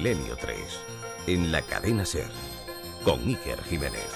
Milenio 3, en la cadena SER, con Iker Jiménez.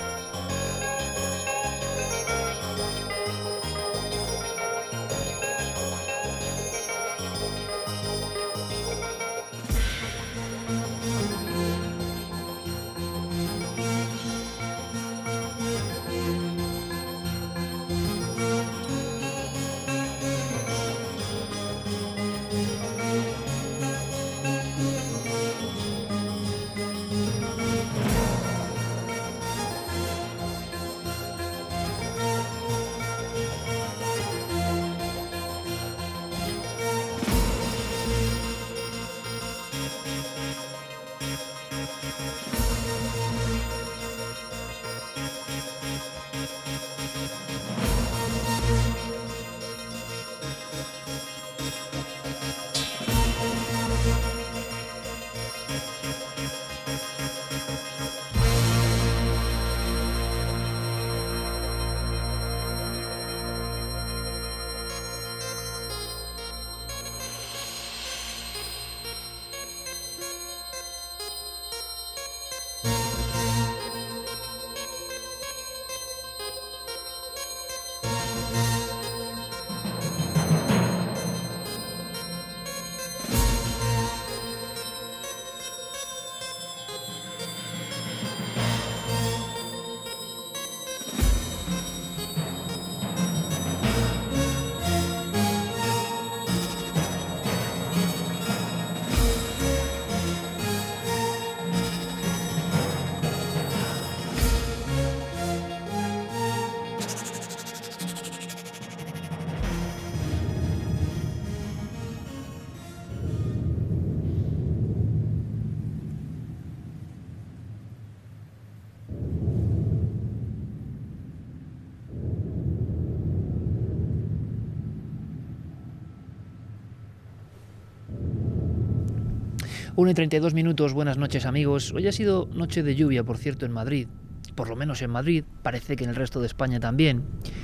Una y 32 minutos, buenas noches amigos. Hoy ha sido noche de lluvia, por cierto, en Madrid. Por lo menos en Madrid, parece que en el resto de España también.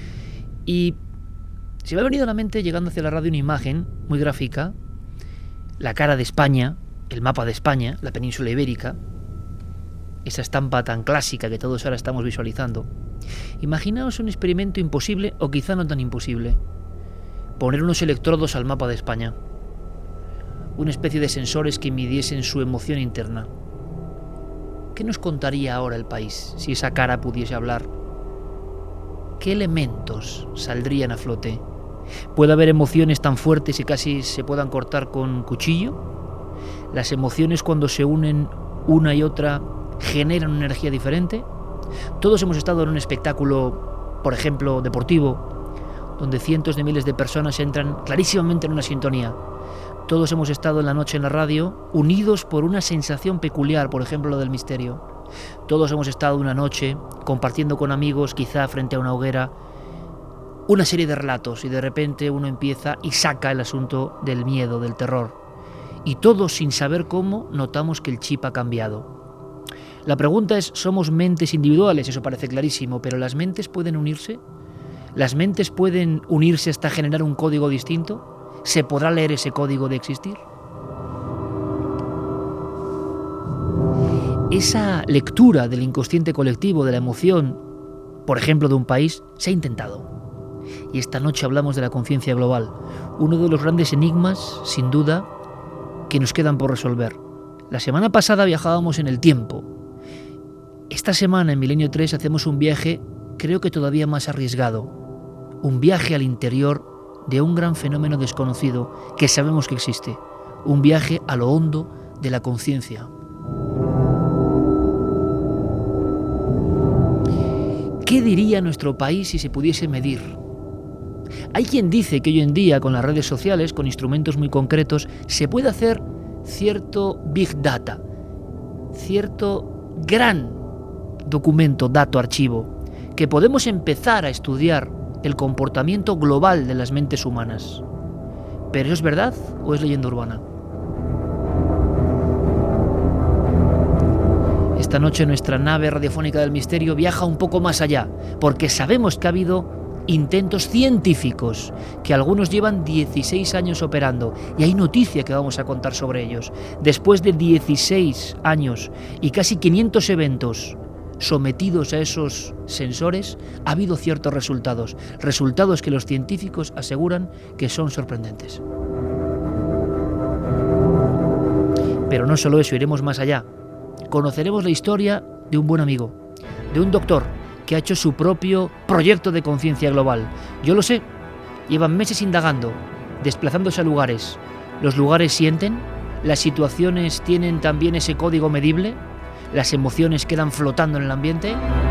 Y se me ha venido a la mente, llegando hacia la radio, una imagen muy gráfica. La cara de España, el mapa de España, la península ibérica. Esa estampa tan clásica que todos ahora estamos visualizando. Imaginaos un experimento imposible, o quizá no tan imposible. Poner unos electrodos al mapa de España. Una especie de sensores que midiesen su emoción interna. ¿Qué nos contaría ahora el país si esa cara pudiese hablar? ¿Qué elementos saldrían a flote? ¿Puede haber emociones tan fuertes y casi se puedan cortar con cuchillo? ¿Las emociones, cuando se unen una y otra, generan una energía diferente? Todos hemos estado en un espectáculo, por ejemplo, deportivo, donde cientos de miles de personas entran clarísimamente en una sintonía. Todos hemos estado en la noche en la radio, unidos por una sensación peculiar, por ejemplo, lo del misterio. Todos hemos estado una noche compartiendo con amigos, quizá frente a una hoguera, una serie de relatos, y de repente uno empieza y saca el asunto del miedo, del terror. Y todos, sin saber cómo, notamos que el chip ha cambiado. La pregunta es, ¿somos mentes individuales? Eso parece clarísimo, pero ¿las mentes pueden unirse? ¿Las mentes pueden unirse hasta generar un código distinto? ¿Se podrá leer ese código de existir? Esa lectura del inconsciente colectivo, de la emoción, por ejemplo, de un país, se ha intentado. Y esta noche hablamos de la conciencia global, uno de los grandes enigmas, sin duda, que nos quedan por resolver. La semana pasada viajábamos en el tiempo. Esta semana, en Milenio 3, hacemos un viaje, creo que todavía más arriesgado. Un viaje al interior de un gran fenómeno desconocido que sabemos que existe. Un viaje a lo hondo de la conciencia. ¿Qué diría nuestro país si se pudiese medir? Hay quien dice que hoy en día, con las redes sociales, con instrumentos muy concretos, se puede hacer cierto big data, cierto gran documento, dato, archivo, que podemos empezar a estudiar el comportamiento global de las mentes humanas. ¿Pero eso es verdad o es leyenda urbana? Esta noche nuestra nave radiofónica del misterio viaja un poco más allá, porque sabemos que ha habido intentos científicos que algunos llevan 16 años operando, y hay noticia que vamos a contar sobre ellos. Después de 16 años y casi 500 eventos sometidos a esos sensores, ha habido ciertos resultados que los científicos aseguran que son sorprendentes. Pero no solo eso, iremos más allá. Conoceremos la historia de un buen amigo, de un doctor que ha hecho su propio proyecto de conciencia global. Yo lo sé, llevan meses indagando, desplazándose a lugares. Los lugares sienten, las situaciones tienen también ese código medible, las emociones quedan flotando en el ambiente.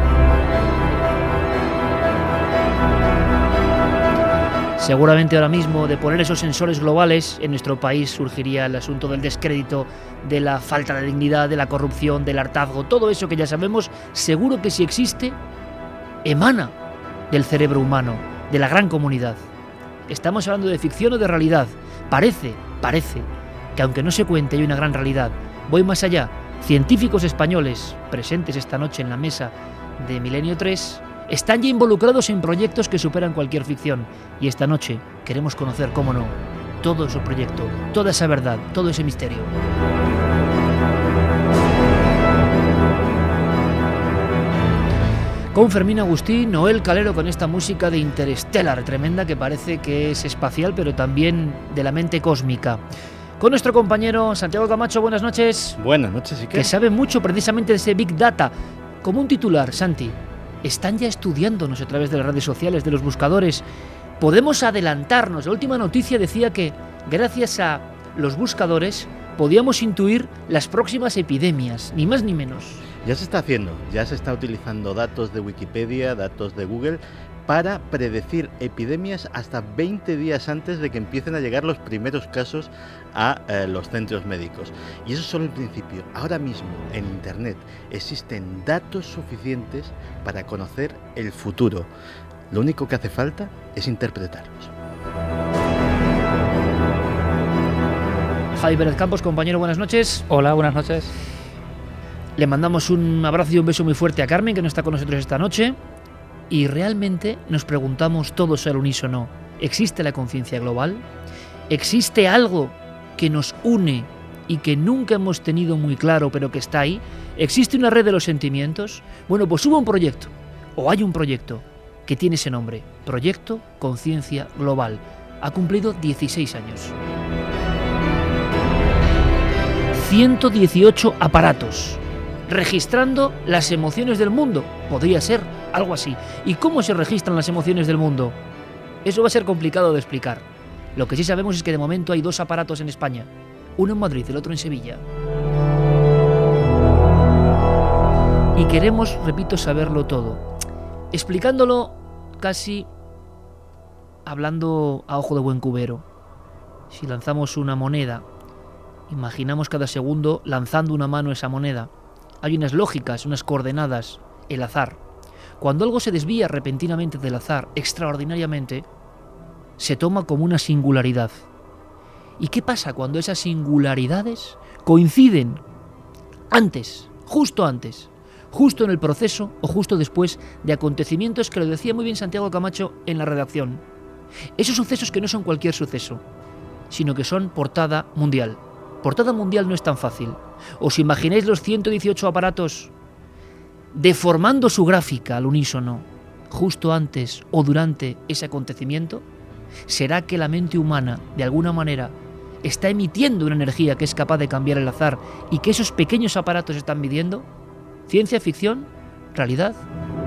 Seguramente ahora mismo, de poner esos sensores globales, en nuestro país surgiría el asunto del descrédito, de la falta de dignidad, de la corrupción, del hartazgo, todo eso que ya sabemos. Seguro que si existe, emana del cerebro humano, de la gran comunidad. Estamos hablando de ficción o de realidad. Parece que aunque no se cuente hay una gran realidad. Voy más allá. Científicos españoles presentes esta noche en la mesa de Milenio 3 están ya involucrados en proyectos que superan cualquier ficción. Y esta noche queremos conocer, cómo no, todo ese proyecto, toda esa verdad, todo ese misterio. Con Fermín Agustín, Noel Calero con esta música de Interstellar, tremenda, que parece que es espacial, pero también de la mente cósmica. Con nuestro compañero Santiago Camacho, buenas noches. Buenas noches, Iker. Que sabe mucho precisamente de ese Big Data. Como un titular, Santi, están ya estudiándonos a través de las redes sociales, de los buscadores. Podemos adelantarnos. La última noticia decía que, gracias a los buscadores, podíamos intuir las próximas epidemias, ni más ni menos. Ya se está haciendo, ya se está utilizando datos de Wikipedia, datos de Google, para predecir epidemias hasta 20 días antes de que empiecen a llegar los primeros casos a los centros médicos. Y eso es solo el principio. Ahora mismo en Internet existen datos suficientes para conocer el futuro. Lo único que hace falta es interpretarlos. Javi Pérez Campos, compañero, buenas noches. Hola, buenas noches. Le mandamos un abrazo y un beso muy fuerte a Carmen, que no está con nosotros esta noche. Y realmente nos preguntamos todos al unísono, ¿existe la conciencia global? ¿Existe algo que nos une y que nunca hemos tenido muy claro, pero que está ahí? ¿Existe una red de los sentimientos? Bueno, pues hubo un proyecto, o hay un proyecto, que tiene ese nombre, Proyecto Conciencia Global. Ha cumplido 16 años. 118 aparatos, registrando las emociones del mundo. Podría ser algo así. ¿Y cómo se registran las emociones del mundo? Eso va a ser complicado de explicar. Lo que sí sabemos es que de momento hay 2 aparatos en España. Uno en Madrid, el otro en Sevilla. Y queremos, repito, saberlo todo. Explicándolo casi hablando a ojo de buen cubero. Si lanzamos una moneda, imaginamos cada segundo lanzando una mano a esa moneda. Hay unas lógicas, unas coordenadas, el azar. Cuando algo se desvía repentinamente del azar, extraordinariamente, se toma como una singularidad. ¿Y qué pasa cuando esas singularidades coinciden antes, justo en el proceso o justo después de acontecimientos que lo decía muy bien Santiago Camacho en la redacción? Esos sucesos que no son cualquier suceso, sino que son portada mundial. Portada mundial no es tan fácil. ¿Os imagináis los 118 aparatos deformando su gráfica al unísono justo antes o durante ese acontecimiento? ¿Será que la mente humana, de alguna manera, está emitiendo una energía que es capaz de cambiar el azar y que esos pequeños aparatos están midiendo? ¿Ciencia ficción? ¿Realidad?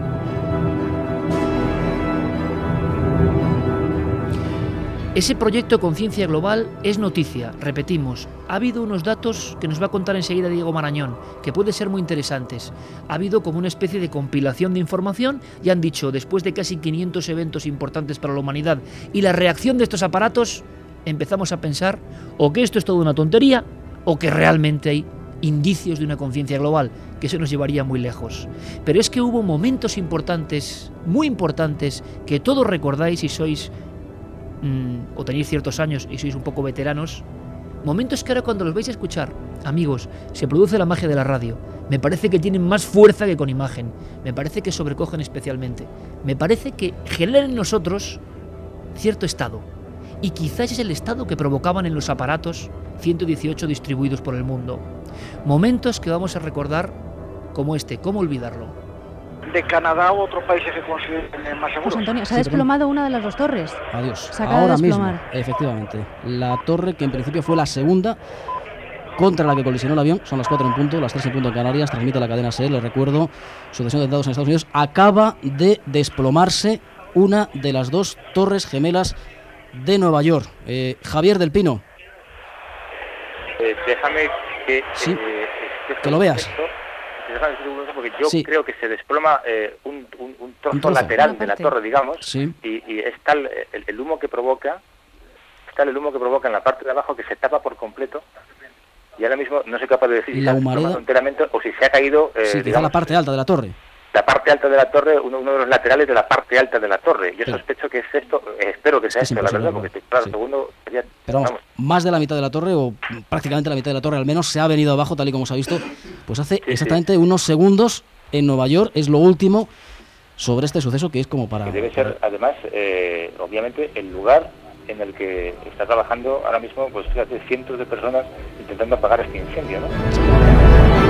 Ese proyecto Conciencia Global es noticia, repetimos. Ha habido unos datos que nos va a contar enseguida Diego Marañón, que pueden ser muy interesantes. Ha habido como una especie de compilación de información y han dicho, después de casi 500 eventos importantes para la humanidad y la reacción de estos aparatos, empezamos a pensar o que esto es toda una tontería o que realmente hay indicios de una conciencia global, que eso nos llevaría muy lejos. Pero es que hubo momentos importantes, muy importantes, que todos recordáis si sois o tenéis ciertos años y sois un poco veteranos, Momentos que ahora cuando los vais a escuchar, amigos, se produce la magia de la radio. Me parece que tienen más fuerza que con imagen. Me parece que sobrecogen especialmente. Me parece que generan en nosotros cierto estado. Y quizás es el estado que provocaban en los aparatos 118 distribuidos por el mundo. Momentos que vamos a recordar como este. ¿Cómo olvidarlo? De Canadá u otros países que consideren más seguros. José Antonio, se ha desplomado una de las dos torres. Adiós. Se acaba Ahora de mismo, desplomar. efectivamente. La torre que en principio fue la segunda contra la que colisionó el avión, son las 4 en punto, las 3 en punto en Canarias, transmite la cadena SER, les recuerdo, sucesión de atentados en Estados Unidos, acaba de desplomarse una de las dos torres gemelas de Nueva York. Javier del Pino. Déjame que, Sí, que lo veas. Déjame decir un momento, porque yo Sí. creo que se desploma un trozo trozo. lateral Una de la parte. torre, digamos, Sí. y está el humo que provoca, en la parte de abajo, que se tapa por completo, y ahora mismo no soy capaz de decir si La se ha desplomado humareda. enteramente o si se ha caído, Sí, quizá digamos, la parte alta de la torre. la parte alta de la torre, uno de los laterales de la parte alta de la torre. Yo Pero- sospecho que es esto, espero que sea Es esto, la verdad, imposible, porque claro, sí. segundo sería, Pero vamos, más de la mitad de la torre, o prácticamente la mitad de la torre al menos, se ha venido abajo, tal y como se ha visto, pues hace exactamente unos segundos en Nueva York. Es lo último sobre este suceso, que es como para... que debe ser, además, obviamente, el lugar en el que está trabajando ahora mismo, pues fíjate, cientos de personas intentando apagar este incendio, ¿no?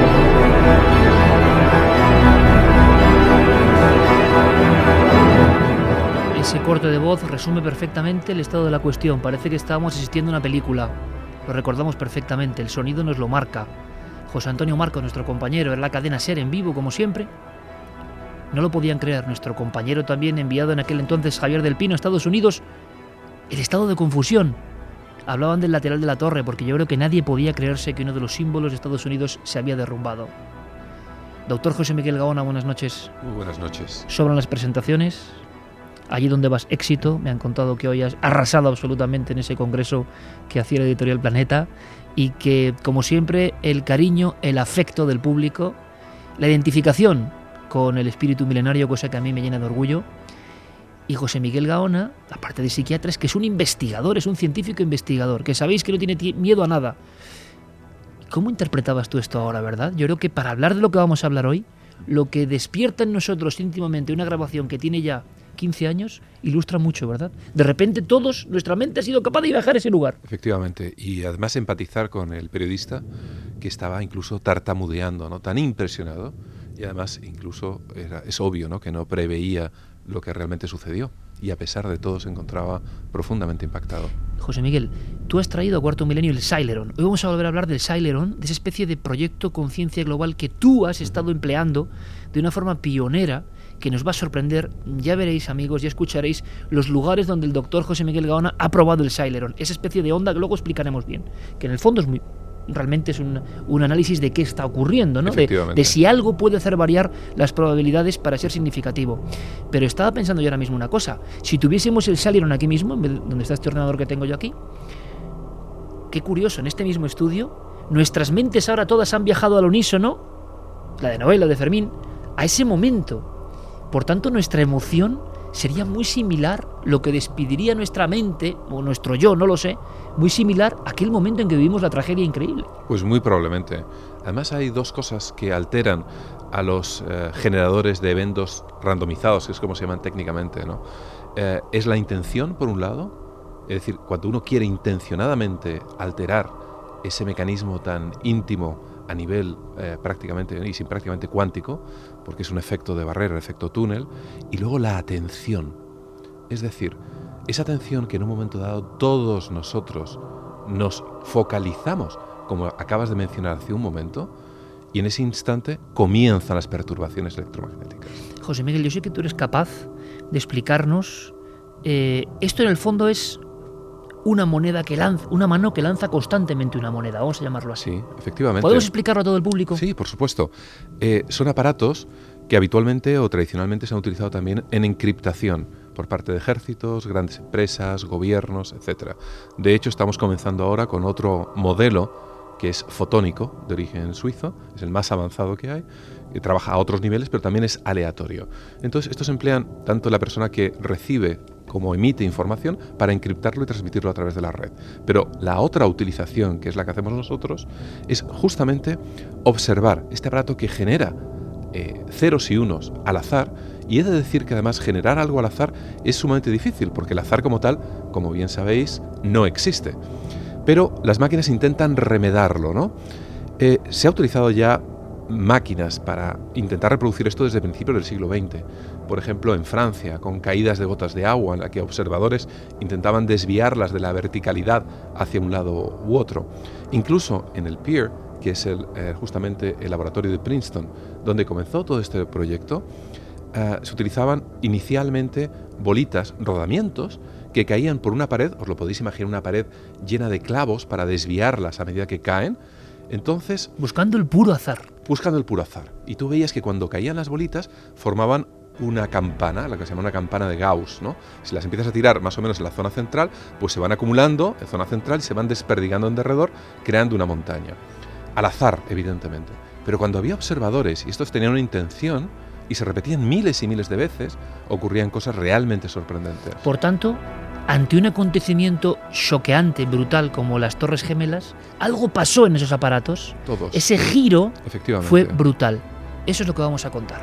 Ese corte de voz resume perfectamente el estado de la cuestión. Parece que estábamos asistiendo a una película. Lo recordamos perfectamente, el sonido nos lo marca. José Antonio Marco, nuestro compañero, en la cadena SER en vivo, como siempre. No lo podían creer, nuestro compañero también enviado en aquel entonces, Javier del Pino, a Estados Unidos. El estado de confusión. Hablaban del lateral de la torre, porque yo creo que nadie podía creerse que uno de los símbolos de Estados Unidos se había derrumbado. Doctor José Miguel Gaona, buenas noches. Muy buenas noches. Sobran las presentaciones. Allí donde vas, éxito. Me han contado que hoy has arrasado absolutamente en ese congreso que hacía la Editorial Planeta y que, como siempre, el cariño, el afecto del público, la identificación con el espíritu milenario, cosa que a mí me llena de orgullo. Y José Miguel Gaona, aparte de psiquiatra, es que es un investigador, es un científico investigador, que sabéis que no tiene miedo a nada. ¿Cómo interpretabas tú esto ahora, verdad? Yo creo que para hablar de lo que vamos a hablar hoy, lo que despierta en nosotros íntimamente una grabación que tiene ya 15 años, ilustra mucho, ¿verdad? De repente todos, nuestra mente ha sido capaz de viajar a ese lugar. Efectivamente, y además empatizar con el periodista que estaba incluso tartamudeando, ¿no? Tan impresionado, y además incluso es obvio, ¿no? Que no preveía lo que realmente sucedió, y a pesar de todo se encontraba profundamente impactado. José Miguel, tú has traído a Cuarto Milenio el Celeron. Hoy vamos a volver a hablar del Celeron, de esa especie de proyecto conciencia global que tú has estado empleando de una forma pionera, que nos va a sorprender. Ya veréis, amigos, ya escucharéis los lugares donde el doctor José Miguel Gaona ha probado el Celeron, esa especie de onda que luego explicaremos bien, que en el fondo es realmente es un análisis de qué está ocurriendo, ¿no? De si algo puede hacer variar las probabilidades para ser significativo. Pero estaba pensando yo ahora mismo una cosa: si tuviésemos el Celeron aquí mismo, en vez de donde está este ordenador que tengo yo aquí, qué curioso, en este mismo estudio, nuestras mentes ahora todas han viajado al unísono, la de Noel, la de Fermín, a ese momento. Por tanto, nuestra emoción sería muy similar, lo que despediría nuestra mente, o nuestro yo, no lo sé, muy similar a aquel momento en que vivimos la tragedia increíble. Pues muy probablemente. Además hay dos cosas que alteran a los generadores de eventos randomizados, que es como se llaman técnicamente, ¿no? Es la intención, por un lado, es decir, cuando uno quiere intencionadamente alterar ese mecanismo tan íntimo a nivel prácticamente cuántico, porque es un efecto de barrera, efecto túnel, y luego la atención. Es decir, esa atención que en un momento dado todos nosotros nos focalizamos, como acabas de mencionar hace un momento, y en ese instante comienzan las perturbaciones electromagnéticas. José Miguel, yo sé que tú eres capaz de explicarnos, esto en el fondo es una moneda que lanza, una mano que lanza constantemente una moneda, vamos a llamarlo así. Sí, efectivamente. ¿Podemos explicarlo a todo el público? Sí, por supuesto. Son aparatos que habitualmente o tradicionalmente se han utilizado también en encriptación por parte de ejércitos, grandes empresas, gobiernos, etc. De hecho, estamos comenzando ahora con otro modelo que es fotónico, de origen suizo, es el más avanzado que hay, que trabaja a otros niveles, pero también es aleatorio. Entonces, estos emplean tanto la persona que recibe cómo emite información para encriptarlo y transmitirlo a través de la red. Pero la otra utilización, que es la que hacemos nosotros, es justamente observar este aparato que genera ceros y unos al azar, y he de decir que además generar algo al azar es sumamente difícil, porque el azar como tal, como bien sabéis, no existe. Pero las máquinas intentan remedarlo, ¿no? Se ha utilizado ya máquinas para intentar reproducir esto desde principios del siglo XX. Por ejemplo, en Francia, con caídas de gotas de agua, en la que observadores intentaban desviarlas de la verticalidad hacia un lado u otro. Incluso en el PIER, que es justamente el laboratorio de Princeton, donde comenzó todo este proyecto, se utilizaban inicialmente bolitas, rodamientos, que caían por una pared, os lo podéis imaginar, una pared llena de clavos para desviarlas a medida que caen. Entonces, buscando el puro azar. Y tú veías que cuando caían las bolitas formaban una campana, la que se llama una campana de Gauss, ¿no? Si las empiezas a tirar más o menos en la zona central, pues se van acumulando en zona central y se van desperdigando en derredor, creando una montaña. Al azar, evidentemente. Pero cuando había observadores y estos tenían una intención y se repetían miles y miles de veces, ocurrían cosas realmente sorprendentes. Por tanto, ante un acontecimiento choqueante, brutal, como las Torres Gemelas, algo pasó en esos aparatos. Todos. Ese giro fue brutal. Eso es lo que vamos a contar.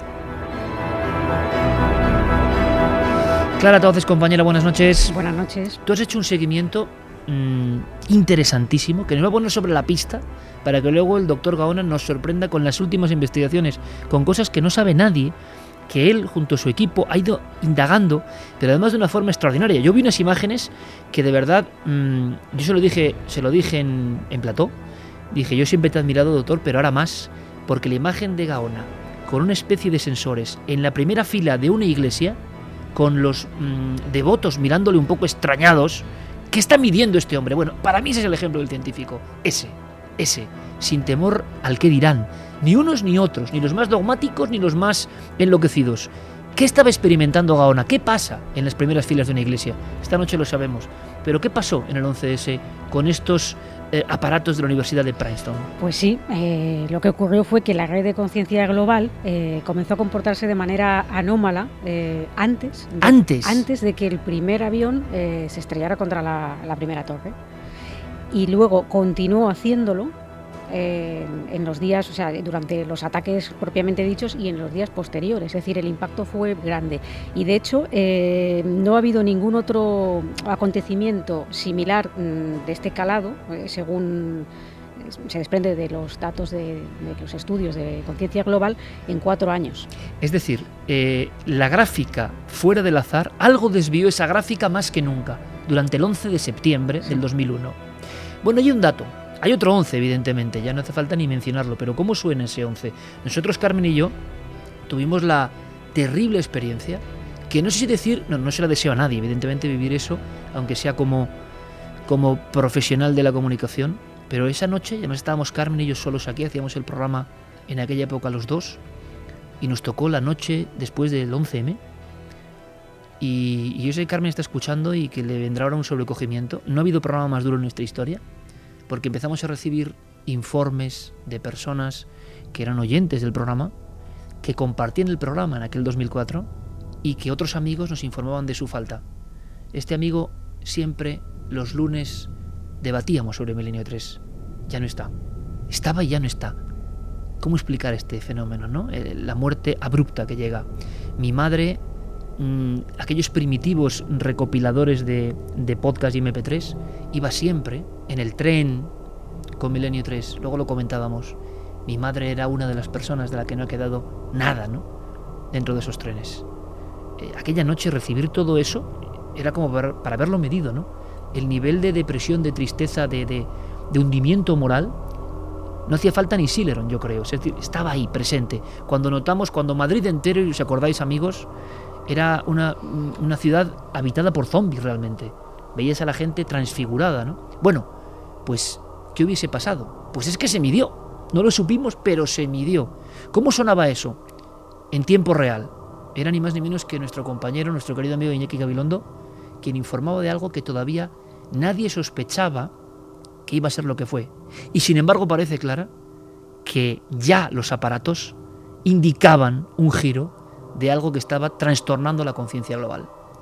Clara Tauces, compañera, buenas noches. Buenas noches. Tú has hecho un seguimiento interesantísimo, que nos va a poner sobre la pista para que luego el doctor Gaona nos sorprenda con las últimas investigaciones, con cosas que no sabe nadie, que él, junto a su equipo, ha ido indagando, pero además de una forma extraordinaria. Yo vi unas imágenes que de verdad, yo se lo dije en plató, dije, yo siempre te he admirado, doctor, pero ahora más, porque la imagen de Gaona, con una especie de sensores, en la primera fila de una iglesia, con los devotos mirándole un poco extrañados, ¿qué está midiendo este hombre? Bueno, para mí ese es el ejemplo del científico, ese, sin temor al qué dirán, ni unos ni otros, ni los más dogmáticos ni los más enloquecidos. ¿Qué estaba experimentando Gaona? ¿Qué pasa en las primeras filas de una iglesia? Esta noche lo sabemos, pero ¿qué pasó en el 11S con estos aparatos de la Universidad de Princeton? Pues sí, lo que ocurrió fue que la red de conciencia global comenzó a comportarse de manera anómala antes de que el primer avión se estrellara contra la primera torre. Y luego continuó haciéndolo en los días, o sea, durante los ataques propiamente dichos y en los días posteriores. Es decir, el impacto fue grande. Y de hecho, no ha habido ningún otro acontecimiento similar de este calado, según se desprende de los datos de los estudios de conciencia global, en 4 años. Es decir, la gráfica fuera del azar, algo desvió esa gráfica más que nunca, durante el 11 de septiembre del 2001. Bueno, hay un dato. Hay otro 11, evidentemente, ya no hace falta ni mencionarlo, pero ¿cómo suena ese 11? Nosotros, Carmen y yo, tuvimos la terrible experiencia, que no sé si decir, no se la deseo a nadie, evidentemente, vivir eso, aunque sea como profesional de la comunicación, pero esa noche, además estábamos Carmen y yo solos aquí, hacíamos el programa en aquella época los dos, y nos tocó la noche después del 11M, y yo sé que Carmen está escuchando y que le vendrá ahora un sobrecogimiento. No ha habido programa más duro en nuestra historia, porque empezamos a recibir informes de personas que eran oyentes del programa, que compartían el programa en aquel 2004 y que otros amigos nos informaban de su falta. Este amigo siempre los lunes debatíamos sobre Milenio 3. Ya no está. Estaba y ya no está. ¿Cómo explicar este fenómeno, no? La muerte abrupta que llega. Mi madre, aquellos primitivos recopiladores de podcast y MP3, iba siempre en el tren con Milenio 3. Luego lo comentábamos. Mi madre era una de las personas de la que no ha quedado nada, ¿no?, dentro de esos trenes. Aquella noche recibir todo eso era como para haberlo medido, ¿no? El nivel de depresión, de tristeza, de hundimiento moral, no hacía falta ni Sileron, yo creo. Es decir, estaba ahí, presente. Cuando Madrid entero, y os acordáis, amigos, era una ciudad habitada por zombies realmente. Veías a la gente transfigurada, ¿no? Bueno, pues, ¿qué hubiese pasado? Pues es que se midió. No lo supimos, pero se midió. ¿Cómo sonaba eso? En tiempo real. Era ni más ni menos que nuestro compañero, nuestro querido amigo Iñaki Gabilondo, quien informaba de algo que todavía nadie sospechaba que iba a ser lo que fue. Y sin embargo parece, Clara, que ya los aparatos indicaban un giro de algo que estaba trastornando la conciencia global.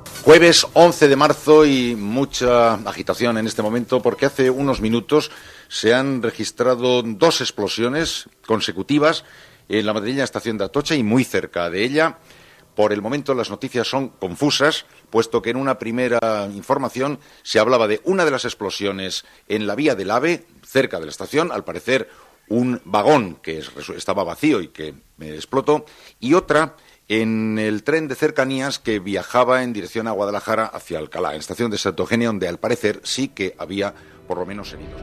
Jueves 11 de marzo y mucha agitación en este momento porque hace unos minutos se han registrado 2 explosiones consecutivas en la madrileña estación de Atocha y muy cerca de ella. Por el momento las noticias son confusas, puesto que en una primera información se hablaba de una de las explosiones en la vía del AVE, cerca de la estación, al parecer un vagón que estaba vacío y que explotó, y otra en el tren de cercanías que viajaba en dirección a Guadalajara hacia Alcalá, en la estación de Santo Eugenio, donde al parecer sí que había por lo menos heridos.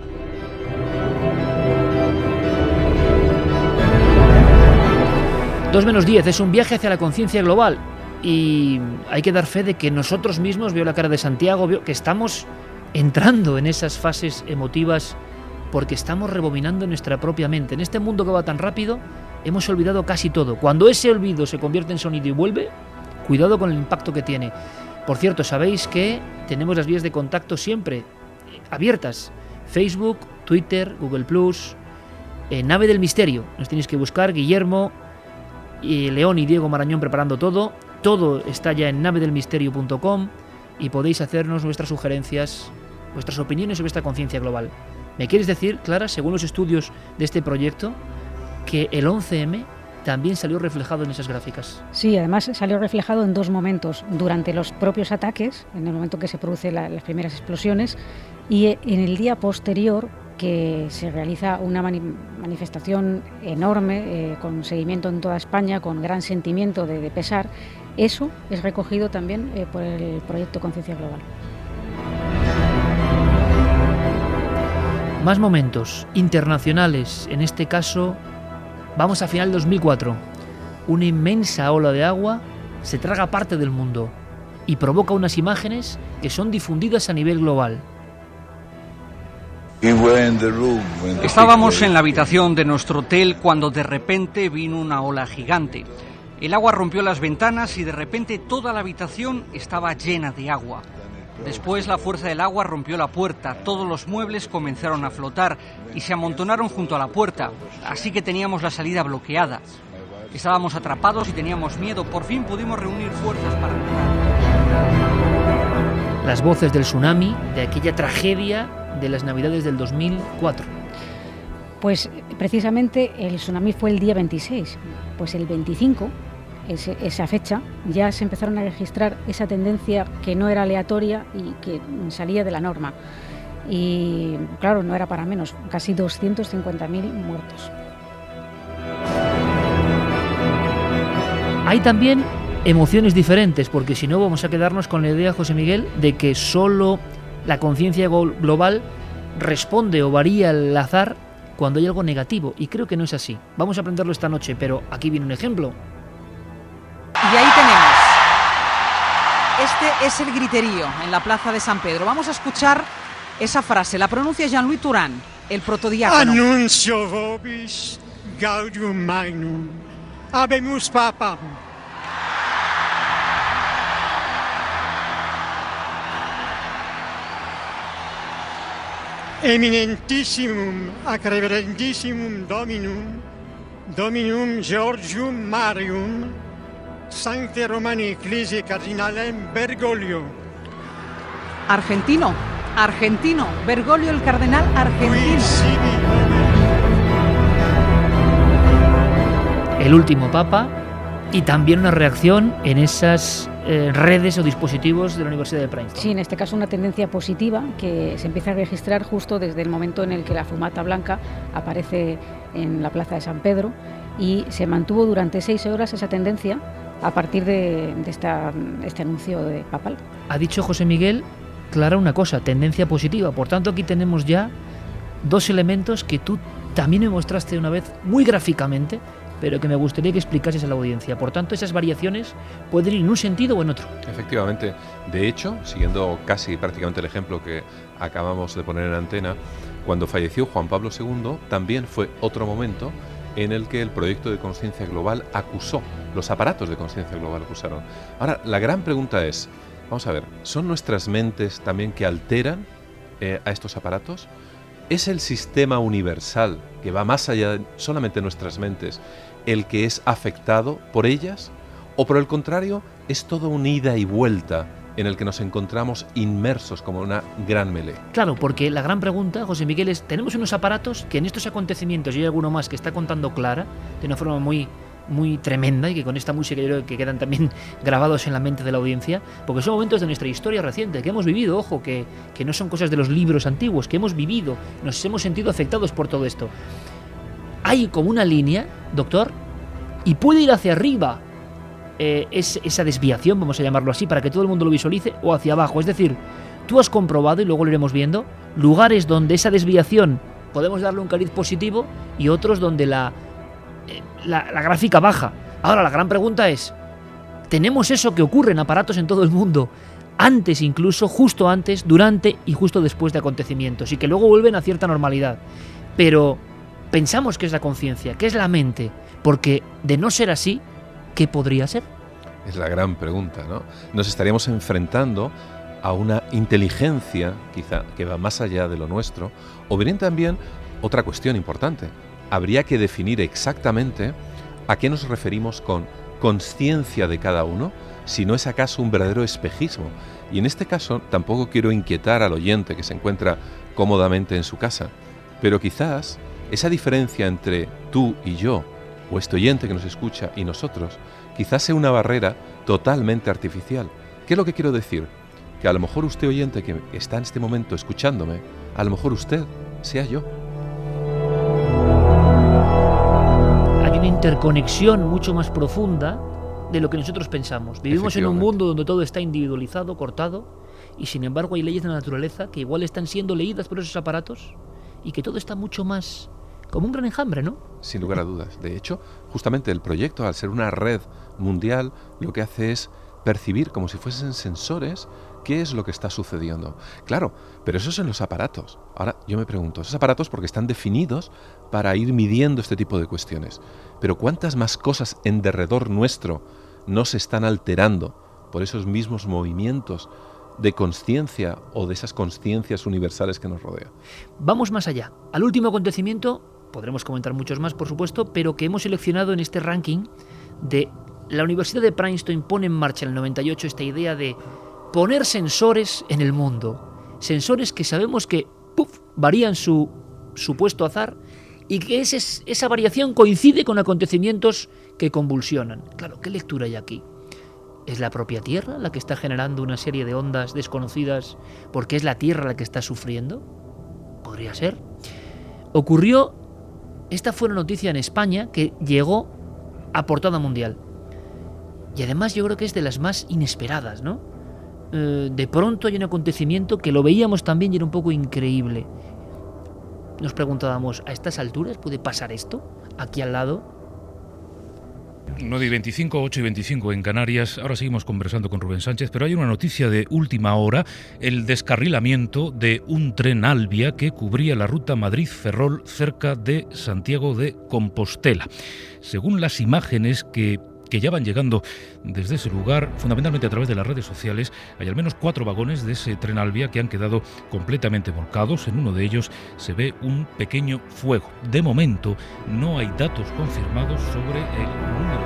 2-10 es un viaje hacia la conciencia global y hay que dar fe de que nosotros mismos, veo la cara de Santiago, veo que estamos entrando en esas fases emotivas porque estamos rebobinando nuestra propia mente. En este mundo que va tan rápido, hemos olvidado casi todo. Cuando ese olvido se convierte en sonido y vuelve, cuidado con el impacto que tiene. Por cierto, sabéis que tenemos las vías de contacto siempre abiertas. Facebook, Twitter, Google+, Nave del Misterio. Nos tenéis que buscar, Guillermo, León y Diego Marañón preparando todo. Todo está ya en navedelmisterio.com y podéis hacernos vuestras sugerencias, vuestras opiniones sobre esta conciencia global. ¿Me quieres decir, Clara, según los estudios de este proyecto, que el 11M también salió reflejado en esas gráficas? Sí, además salió reflejado en 2 momentos. Durante los propios ataques, en el momento que se producen las primeras explosiones, y en el día posterior, que se realiza una manifestación enorme, con seguimiento en toda España, con gran sentimiento de pesar. Eso es recogido también por el proyecto Conciencia Global. Más momentos internacionales, en este caso vamos a final 2004. Una inmensa ola de agua se traga parte del mundo y provoca unas imágenes que son difundidas a nivel global. Estábamos en la habitación de nuestro hotel cuando de repente vino una ola gigante. El agua rompió las ventanas y de repente toda la habitación estaba llena de agua. Después la fuerza del agua rompió la puerta, todos los muebles comenzaron a flotar y se amontonaron junto a la puerta, así que teníamos la salida bloqueada. Estábamos atrapados y teníamos miedo, por fin pudimos reunir fuerzas para entrar. Las voces del tsunami, de aquella tragedia de las Navidades del 2004. Pues precisamente el tsunami fue el día 26, pues el 25... esa fecha, ya se empezaron a registrar esa tendencia que no era aleatoria y que salía de la norma. Y claro, no era para menos, casi 250.000 muertos. Hay también emociones diferentes, porque si no vamos a quedarnos con la idea, José Miguel, de que solo la conciencia global responde o varía al azar cuando hay algo negativo, y creo que no es así. Vamos a aprenderlo esta noche, pero aquí viene un ejemplo. Y ahí tenemos. Este es el griterío en la plaza de San Pedro. Vamos a escuchar esa frase. La pronuncia Jean-Louis Turán, el protodiácono. Annuncio vobis gaudium magnum. Habemus papam. Eminentissimum ac reverendissimum Dominum Georgium Marium, Sancte Romani Ecclesiae Cardinalem Bergoglio. Argentino, Bergoglio, el cardenal argentino. El último papa, y también una reacción en esas redes o dispositivos de la Universidad de Princeton. Sí, en este caso una tendencia positiva que se empieza a registrar justo desde el momento en el que la fumata blanca aparece en la plaza de San Pedro, y se mantuvo durante 6 horas esa tendencia a partir de este anuncio de papal. Ha dicho José Miguel, Clara, una cosa, tendencia positiva. Por tanto, aquí tenemos ya 2 elementos que tú también me mostraste una vez muy gráficamente, pero que me gustaría que explicases a la audiencia. Por tanto, esas variaciones pueden ir en un sentido o en otro. Efectivamente. De hecho, siguiendo casi prácticamente el ejemplo que acabamos de poner en antena, cuando falleció Juan Pablo II, también fue otro momento en el que el proyecto de conciencia global acusó, los aparatos de conciencia global acusaron. Ahora, la gran pregunta es, vamos a ver, ¿son nuestras mentes también que alteran a estos aparatos? ¿Es el sistema universal, que va más allá de solamente nuestras mentes, el que es afectado por ellas? ¿O por el contrario, es todo un ida y vuelta en el que nos encontramos inmersos como una gran melee. Claro, porque la gran pregunta, José Miguel, es, tenemos unos aparatos que en estos acontecimientos, y hay alguno más que está contando Clara, de una forma muy tremenda, y que con esta música yo creo que quedan también grabados en la mente de la audiencia, porque son momentos de nuestra historia reciente, que hemos vivido, ojo, que no son cosas de los libros antiguos, que hemos vivido, nos hemos sentido afectados por todo esto. Hay como una línea, doctor, y puede ir hacia arriba esa desviación, vamos a llamarlo así, para que todo el mundo lo visualice, o hacia abajo. Es decir, tú has comprobado, y luego lo iremos viendo, lugares donde esa desviación podemos darle un cariz positivo y otros donde la gráfica baja. Ahora, la gran pregunta es, ¿tenemos eso que ocurre en aparatos en todo el mundo, antes incluso, justo antes, durante y justo después de acontecimientos, y que luego vuelven a cierta normalidad? Pero pensamos que es la conciencia, que es la mente, porque de no ser así, ¿qué podría ser? Es la gran pregunta, ¿no? Nos estaríamos enfrentando a una inteligencia, quizá, que va más allá de lo nuestro, o bien también otra cuestión importante. Habría que definir exactamente a qué nos referimos con conciencia de cada uno, si no es acaso un verdadero espejismo. Y en este caso tampoco quiero inquietar al oyente que se encuentra cómodamente en su casa, pero quizás esa diferencia entre tú y yo, o este oyente que nos escucha y nosotros, quizás sea una barrera totalmente artificial. ¿Qué es lo que quiero decir? Que a lo mejor usted, oyente, que está en este momento escuchándome, a lo mejor usted sea yo. Hay una interconexión mucho más profunda de lo que nosotros pensamos. Vivimos en un mundo donde todo está individualizado, cortado, y sin embargo hay leyes de la naturaleza que igual están siendo leídas por esos aparatos, y que todo está mucho más como un gran enjambre, ¿no? Sin lugar a dudas. De hecho, justamente el proyecto, al ser una red mundial, lo que hace es percibir como si fuesen sensores qué es lo que está sucediendo. Claro, pero eso es en los aparatos. Ahora yo me pregunto, esos aparatos porque están definidos para ir midiendo este tipo de cuestiones. Pero ¿cuántas más cosas en derredor nuestro no se están alterando por esos mismos movimientos de conciencia o de esas conciencias universales que nos rodean? Vamos más allá. Al último acontecimiento, podremos comentar muchos más, por supuesto, pero que hemos seleccionado en este ranking de la Universidad de Princeton pone en marcha en el 98 esta idea de poner sensores en el mundo. Sensores que sabemos que varían su supuesto azar y que esa variación coincide con acontecimientos que convulsionan. Claro, ¿qué lectura hay aquí? ¿Es la propia Tierra la que está generando una serie de ondas desconocidas porque es la Tierra la que está sufriendo? ¿Podría ser? Esta fue una noticia en España que llegó a portada mundial. Y además yo creo que es de las más inesperadas, ¿no? De pronto hay un acontecimiento que lo veíamos también y era un poco increíble. Nos preguntábamos, ¿a estas alturas puede pasar esto? Aquí al lado. 9:25, 8:25 en Canarias. Ahora seguimos conversando con Rubén Sánchez, pero hay una noticia de última hora: el descarrilamiento de un tren Alvia que cubría la ruta Madrid-Ferrol cerca de Santiago de Compostela. Según las imágenes que ya van llegando desde ese lugar, fundamentalmente a través de las redes sociales, hay al menos 4 vagones de ese tren Alvia que han quedado completamente volcados. En uno de ellos se ve un pequeño fuego. De momento no hay datos confirmados sobre el número.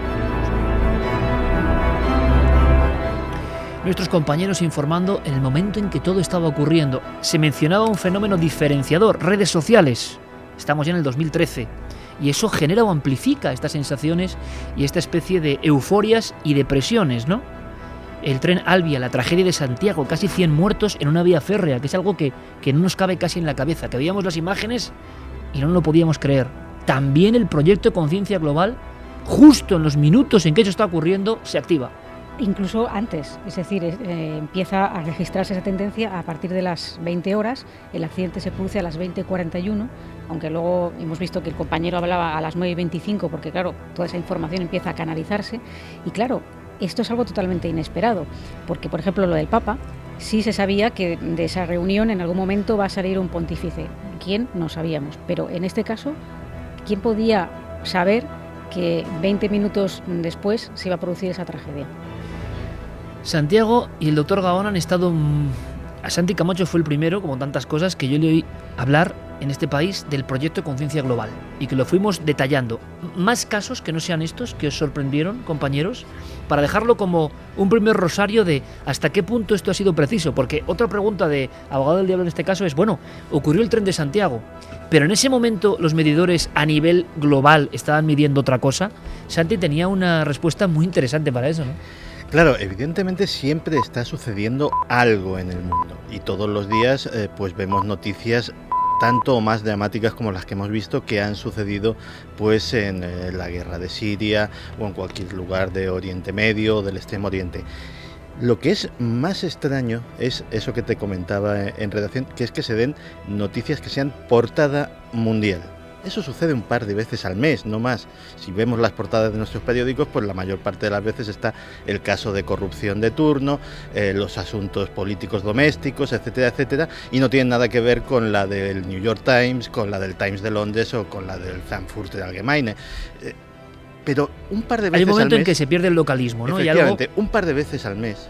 Nuestros compañeros informando en el momento en que todo estaba ocurriendo. Se mencionaba un fenómeno diferenciador, redes sociales. Estamos ya en el 2013. Y eso genera o amplifica estas sensaciones y esta especie de euforias y depresiones, ¿no? El tren Alvia, la tragedia de Santiago, casi 100 muertos en una vía férrea, que es algo que no nos cabe casi en la cabeza, que veíamos las imágenes y no lo podíamos creer. También el proyecto de conciencia global, justo en los minutos en que eso está ocurriendo, se activa. Incluso antes, es decir, empieza a registrarse esa tendencia a partir de las 20 horas, el accidente se produce a las 20:41, aunque luego hemos visto que el compañero hablaba a las 9:25, porque claro, toda esa información empieza a canalizarse, y claro, esto es algo totalmente inesperado, porque por ejemplo lo del Papa, sí se sabía que de esa reunión en algún momento va a salir un pontífice. ¿Quién? No sabíamos, pero en este caso, ¿quién podía saber que 20 minutos después se iba a producir esa tragedia? Santiago y el doctor Gaona han estado... A Santi Camacho fue el primero, como tantas cosas, que yo le oí hablar en este país del proyecto Conciencia Global y que lo fuimos detallando. Más casos que no sean estos que os sorprendieron, compañeros, para dejarlo como un primer rosario de hasta qué punto esto ha sido preciso. Porque otra pregunta de abogado del diablo en este caso es, bueno, ocurrió el Tren de Santiago, pero en ese momento los medidores a nivel global estaban midiendo otra cosa. Santi tenía una respuesta muy interesante para eso, ¿no? Claro, evidentemente siempre está sucediendo algo en el mundo y todos los días pues vemos noticias tanto o más dramáticas como las que hemos visto que han sucedido pues en la guerra de Siria o en cualquier lugar de Oriente Medio o del Extremo Oriente. Lo que es más extraño es eso que te comentaba en redacción, que es que se den noticias que sean portada mundial. Eso sucede un par de veces al mes, no más. Si vemos las portadas de nuestros periódicos, pues la mayor parte de las veces está el caso de corrupción de turno, los asuntos políticos domésticos, etcétera, etcétera, y no tienen nada que ver con la del New York Times, con la del Times de Londres o con la del Frankfurter Allgemeine. Pero un par de veces al mes... Hay un momento en que se pierde el localismo, ¿no? Efectivamente, un par de veces al mes,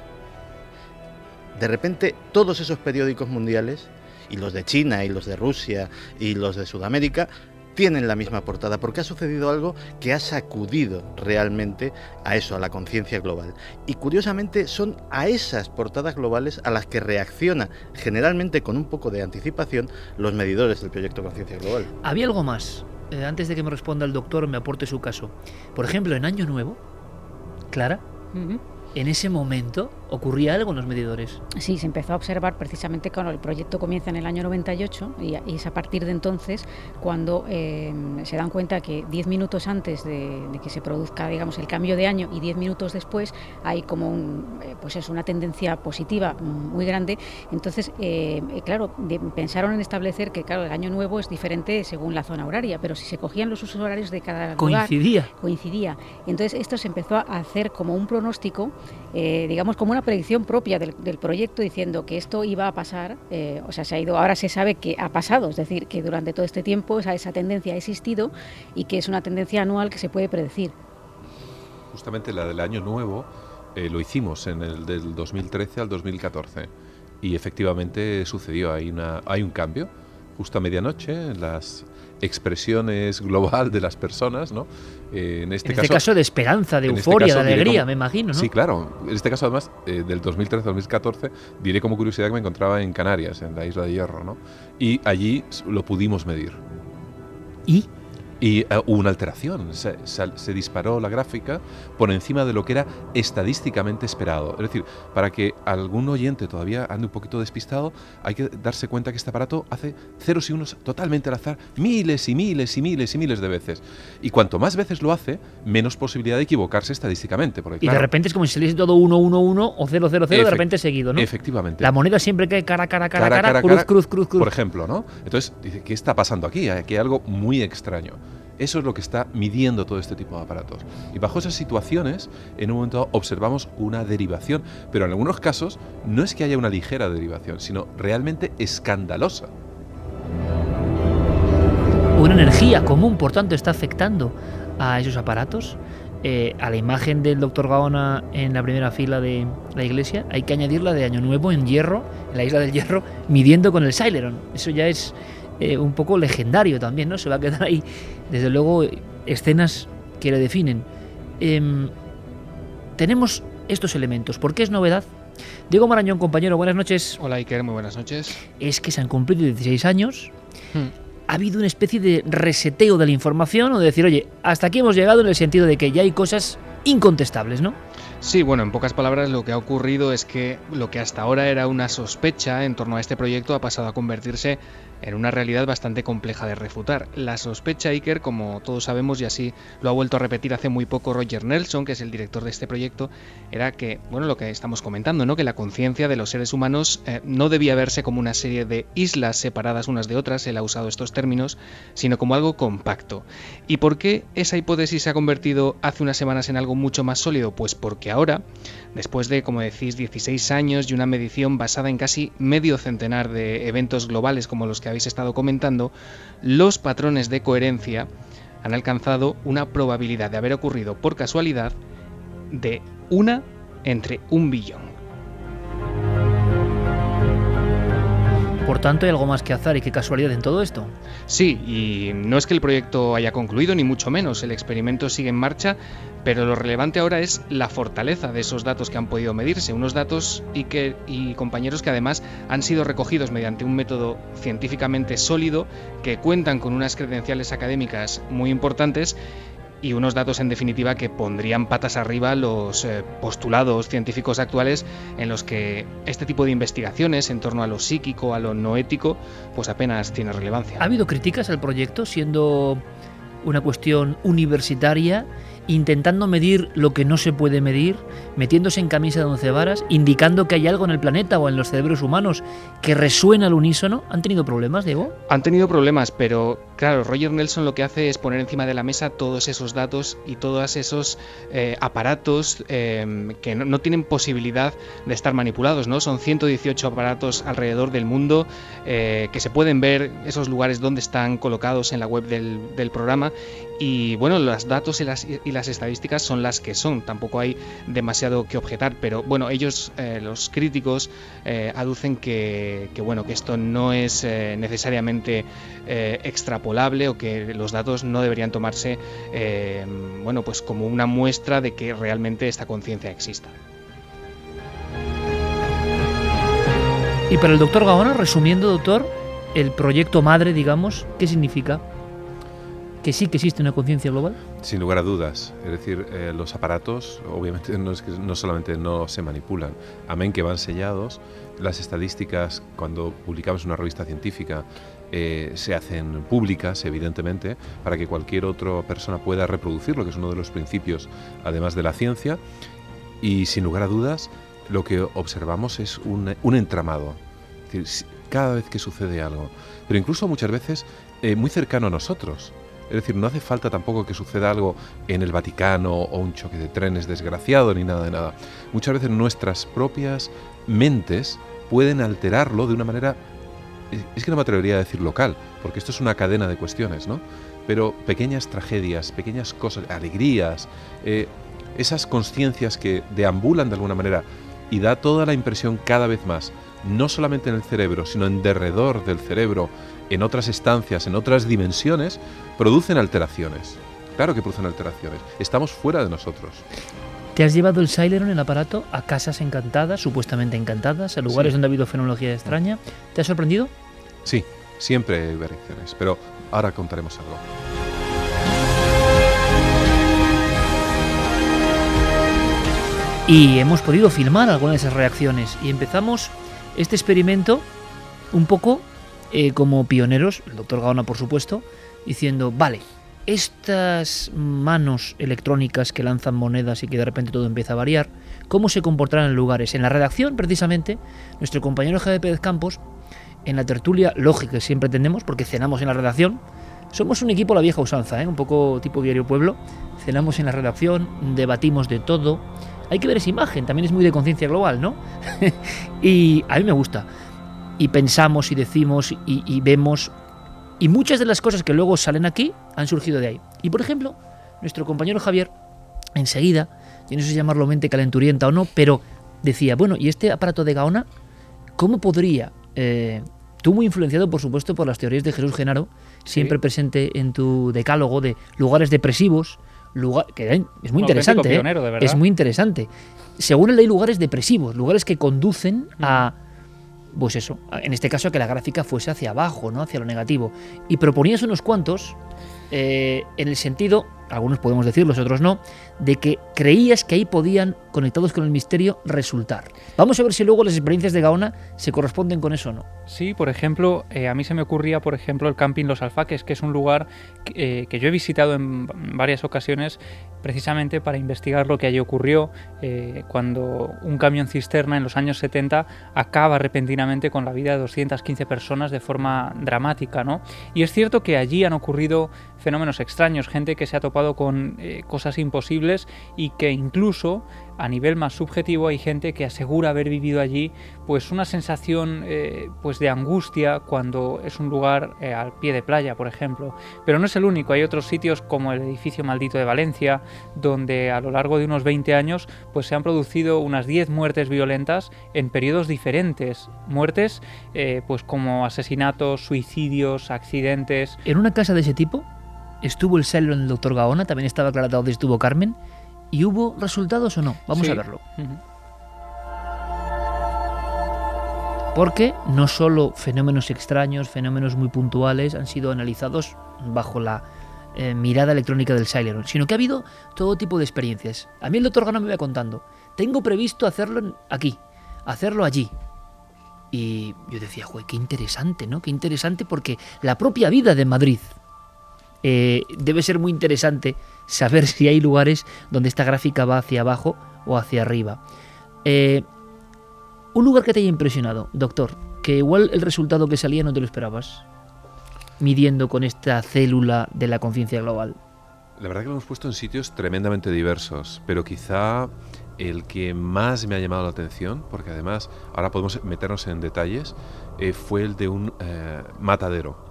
de repente todos esos periódicos mundiales, y los de China, y los de Rusia, y los de Sudamérica, tienen la misma portada, porque ha sucedido algo que ha sacudido realmente a eso, a la conciencia global. Y curiosamente son a esas portadas globales a las que reacciona, generalmente con un poco de anticipación, los medidores del proyecto Conciencia Global. Había algo más. Antes de que me responda el doctor, me aporte su caso. Por ejemplo, en Año Nuevo, Clara, en ese momento ocurría algo en los medidores. Sí, se empezó a observar precisamente cuando el proyecto comienza en el año 98 y es a partir de entonces cuando se dan cuenta que 10 minutos antes de que se produzca, digamos, el cambio de año y 10 minutos después hay como pues es una tendencia positiva muy grande. Entonces, claro, pensaron en establecer que, claro, el año nuevo es diferente según la zona horaria, pero si se cogían los usos horarios de cada lugar, coincidía. Entonces, esto se empezó a hacer como un pronóstico, digamos, como una predicción propia del proyecto, diciendo que esto iba a pasar, o sea, se ha ido, ahora se sabe que ha pasado, es decir, que durante todo este tiempo esa tendencia ha existido y que es una tendencia anual que se puede predecir. Justamente la del año nuevo lo hicimos en el del 2013 al 2014 y efectivamente sucedió, hay un cambio, justo a medianoche, las expresiones global de las personas, ¿no? En este caso de esperanza, de euforia, de alegría, me imagino, ¿no? Sí, claro. En este caso, además, del 2013 al 2014, diré como curiosidad que me encontraba en Canarias, en la Isla de Hierro, ¿no? Y allí lo pudimos medir. ¿Y? Y hubo una alteración, se disparó la gráfica por encima de lo que era estadísticamente esperado. Es decir, para que algún oyente todavía ande un poquito despistado, hay que darse cuenta que este aparato hace ceros y unos totalmente al azar, miles y miles y miles y miles de veces. Y cuanto más veces lo hace, menos posibilidad de equivocarse estadísticamente. Porque, claro, y de repente es como si saliese todo 1, 1, 1 o 0, 0, 0 de repente seguido, ¿no? Efectivamente. La moneda siempre cae cara, cruz, cruz. Por ejemplo, ¿no? Entonces, dice, ¿qué está pasando aquí? Aquí hay algo muy extraño. Eso es lo que está midiendo todo este tipo de aparatos. Y bajo esas situaciones, en un momento observamos una derivación, pero en algunos casos no es que haya una ligera derivación, sino realmente escandalosa. Una energía común, por tanto, está afectando a esos aparatos. A la imagen del doctor Gaona en la primera fila de la iglesia hay que añadir la de Año Nuevo en Hierro, en la isla del Hierro, midiendo con el Celeron. Eso ya es un poco legendario también, ¿no? Se va a quedar ahí, desde luego, escenas que le definen. Tenemos estos elementos. ¿Por qué es novedad? Diego Marañón, compañero, buenas noches. Hola Iker, muy buenas noches. Es que se han cumplido 16 años. Ha habido una especie de reseteo de la información, o de decir, oye, hasta aquí hemos llegado, en el sentido de que ya hay cosas incontestables, ¿no? Sí, bueno, en pocas palabras lo que ha ocurrido es que lo que hasta ahora era una sospecha en torno a este proyecto ha pasado a convertirse en una realidad bastante compleja de refutar. La sospecha, Iker, como todos sabemos, y así lo ha vuelto a repetir hace muy poco Roger Nelson, que es el director de este proyecto, era que, bueno, lo que estamos comentando, ¿no? Que la conciencia de los seres humanos no debía verse como una serie de islas separadas unas de otras, él ha usado estos términos, sino como algo compacto. ¿Y por qué esa hipótesis se ha convertido hace unas semanas en algo mucho más sólido? Pues porque ahora, después de, como decís, 16 años y una medición basada en casi medio centenar de eventos globales como los que habéis estado comentando, los patrones de coherencia han alcanzado una probabilidad de haber ocurrido por casualidad de 1 entre 1 billón. Por tanto, hay algo más que azar y qué casualidad en todo esto. Sí, y no es que el proyecto haya concluido, ni mucho menos. El experimento sigue en marcha, pero lo relevante ahora es la fortaleza de esos datos que han podido medirse. Unos datos y compañeros que además han sido recogidos mediante un método científicamente sólido, que cuentan con unas credenciales académicas muy importantes y unos datos, en definitiva, que pondrían patas arriba los postulados científicos actuales, en los que este tipo de investigaciones en torno a lo psíquico, a lo no ético, pues apenas tiene relevancia. ¿Ha habido críticas al proyecto, siendo una cuestión universitaria, intentando medir lo que no se puede medir, metiéndose en camisa de 11 varas, indicando que hay algo en el planeta o en los cerebros humanos que resuena al unísono? ¿Han tenido problemas, Diego? Han tenido problemas, pero claro, Roger Nelson lo que hace es poner encima de la mesa todos esos datos y todos esos aparatos que no tienen posibilidad de estar manipulados, ¿no? Son 118 aparatos alrededor del mundo que se pueden ver esos lugares donde están colocados en la web del programa. Y bueno, los datos y las estadísticas son las que son, tampoco hay demasiado que objetar, pero bueno, ellos, los críticos, aducen que esto no es necesariamente extrapolable, o que los datos no deberían tomarse pues como una muestra de que realmente esta conciencia exista. Y para el doctor Gaona, resumiendo, doctor, el proyecto madre, digamos, ¿qué significa? ¿Que sí que existe una conciencia global? Sin lugar a dudas. Es decir, los aparatos, obviamente, no solamente no se manipulan, amén que van sellados. Las estadísticas, cuando publicamos una revista científica, se hacen públicas, evidentemente, para que cualquier otra persona pueda reproducirlo, que es uno de los principios, además de la ciencia. Y sin lugar a dudas, lo que observamos es un entramado. Es decir, cada vez que sucede algo, pero incluso muchas veces muy cercano a nosotros. Es decir, no hace falta tampoco que suceda algo en el Vaticano o un choque de trenes desgraciado ni nada de nada. Muchas veces nuestras propias mentes pueden alterarlo de una manera, es que no me atrevería a decir local, porque esto es una cadena de cuestiones, ¿no? Pero pequeñas tragedias, pequeñas cosas, alegrías, esas conciencias que deambulan de alguna manera y da toda la impresión cada vez más, no solamente en el cerebro, sino en derredor del cerebro, en otras estancias, en otras dimensiones, producen alteraciones. Claro que producen alteraciones. Estamos fuera de nosotros. ¿Te has llevado el Celeron, el aparato, a casas encantadas, supuestamente encantadas, a lugares donde ha habido fenomenología extraña? ¿Te ha sorprendido? Sí, siempre hay variaciones, pero ahora contaremos algo. Y hemos podido filmar algunas de esas reacciones y empezamos este experimento un poco como pioneros, el doctor Gaona por supuesto, diciendo, vale, estas manos electrónicas que lanzan monedas y que de repente todo empieza a variar, ¿cómo se comportarán en lugares? En la redacción, precisamente, nuestro compañero Javier Pérez Campos, en la tertulia lógica que siempre tenemos, porque cenamos en la redacción, somos un equipo a la vieja usanza, un poco tipo Diario Pueblo, cenamos en la redacción, debatimos de todo. Hay que ver esa imagen, también es muy de conciencia global, ¿no? Y a mí me gusta. Y pensamos y decimos y vemos. Y muchas de las cosas que luego salen aquí han surgido de ahí. Y por ejemplo, nuestro compañero Javier, enseguida, yo no sé si llamarlo mente calenturienta o no, pero decía, bueno, ¿y este aparato de Gaona cómo podría? Tú muy influenciado, por supuesto, por las teorías de Jesús Genaro, siempre presente en tu decálogo de lugares depresivos, que es muy interesante, pionero, de verdad. Es muy interesante. Según él hay lugares depresivos, lugares que conducen a, pues eso, en este caso a que la gráfica fuese hacia abajo, ¿no? Hacia lo negativo. Y proponías unos cuantos en el sentido, algunos podemos decirlo, otros no, de que creías que ahí podían, conectados con el misterio, resultar. Vamos a ver si luego las experiencias de Gaona se corresponden con eso o no. Sí, por ejemplo, a mí se me ocurría, por ejemplo, el Camping Los Alfaques, que es un lugar que yo he visitado en varias ocasiones precisamente para investigar lo que allí ocurrió cuando un camión cisterna en los años 70 acaba repentinamente con la vida de 215 personas de forma dramática, ¿no? Y es cierto que allí han ocurrido fenómenos extraños, gente que se ha topado topado con cosas imposibles y que incluso a nivel más subjetivo hay gente que asegura haber vivido allí pues una sensación pues de angustia cuando es un lugar al pie de playa, por ejemplo. Pero no es el único, hay otros sitios como el edificio maldito de Valencia, donde a lo largo de unos 20 años pues se han producido unas 10 muertes violentas en periodos diferentes, muertes pues como asesinatos, suicidios, accidentes. En una casa de ese tipo estuvo el Cylon del doctor Gaona, también estaba aclarado dónde estuvo Carmen. ¿Y hubo resultados o no? Vamos a verlo. Porque no solo fenómenos extraños, fenómenos muy puntuales han sido analizados bajo la mirada electrónica del Cylon, sino que ha habido todo tipo de experiencias. A mí el doctor Gaona me iba contando, tengo previsto hacerlo aquí, hacerlo allí. Y yo decía, joder, qué interesante, ¿no? Qué interesante, porque la propia vida de Madrid debe ser muy interesante saber si hay lugares donde esta gráfica va hacia abajo o hacia arriba. Un lugar que te haya impresionado, doctor, que igual el resultado que salía no te lo esperabas, midiendo con esta célula de la conciencia global. La verdad que lo hemos puesto en sitios tremendamente diversos, pero quizá el que más me ha llamado la atención, porque además ahora podemos meternos en detalles, fue el de un matadero.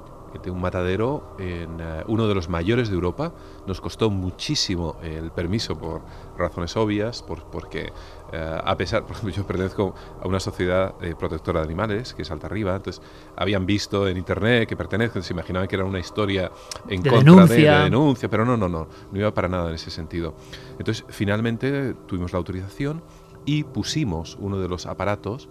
De un matadero en uno de los mayores de Europa. Nos costó muchísimo el permiso por razones obvias, porque a pesar, por ejemplo, yo pertenezco a una sociedad protectora de animales, que es Alta Riba, entonces habían visto en internet que pertenecen, se imaginaban que era una historia en contra de denuncia, pero no iba para nada en ese sentido. Entonces finalmente tuvimos la autorización y pusimos uno de los aparatos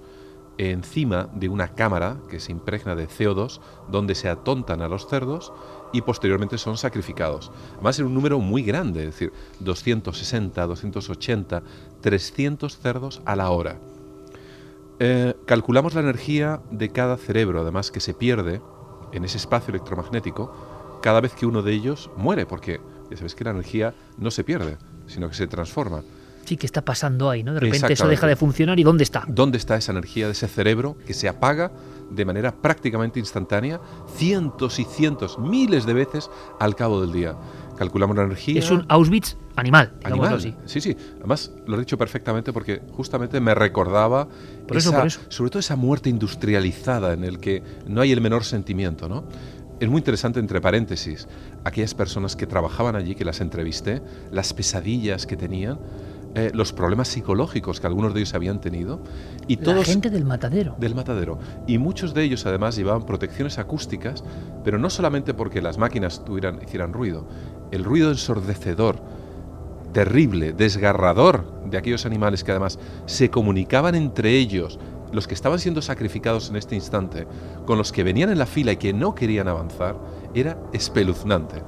encima de una cámara que se impregna de CO2, donde se atontan a los cerdos y posteriormente son sacrificados. Además era un número muy grande, es decir, 260, 280, 300 cerdos a la hora. Calculamos la energía de cada cerebro, además, que se pierde en ese espacio electromagnético cada vez que uno de ellos muere, porque ya sabes que la energía no se pierde, sino que se transforma. Sí, ¿qué está pasando ahí, no? De repente eso deja de funcionar, ¿y dónde está? ¿Dónde está esa energía de ese cerebro que se apaga de manera prácticamente instantánea, cientos y cientos, miles de veces al cabo del día? Calculamos la energía. Es un Auschwitz animal, digámoslo así. Sí. Además, lo he dicho perfectamente porque justamente me recordaba por eso. Sobre todo esa muerte industrializada en el que no hay el menor sentimiento, ¿no? Es muy interesante, entre paréntesis, aquellas personas que trabajaban allí, que las entrevisté, las pesadillas que tenían, los problemas psicológicos que algunos de ellos habían tenido. Y todos, la gente del matadero. Del matadero. Y muchos de ellos además llevaban protecciones acústicas, pero no solamente porque las máquinas hicieran ruido. El ruido ensordecedor, terrible, desgarrador de aquellos animales que además se comunicaban entre ellos, los que estaban siendo sacrificados en este instante, con los que venían en la fila y que no querían avanzar, era espeluznante.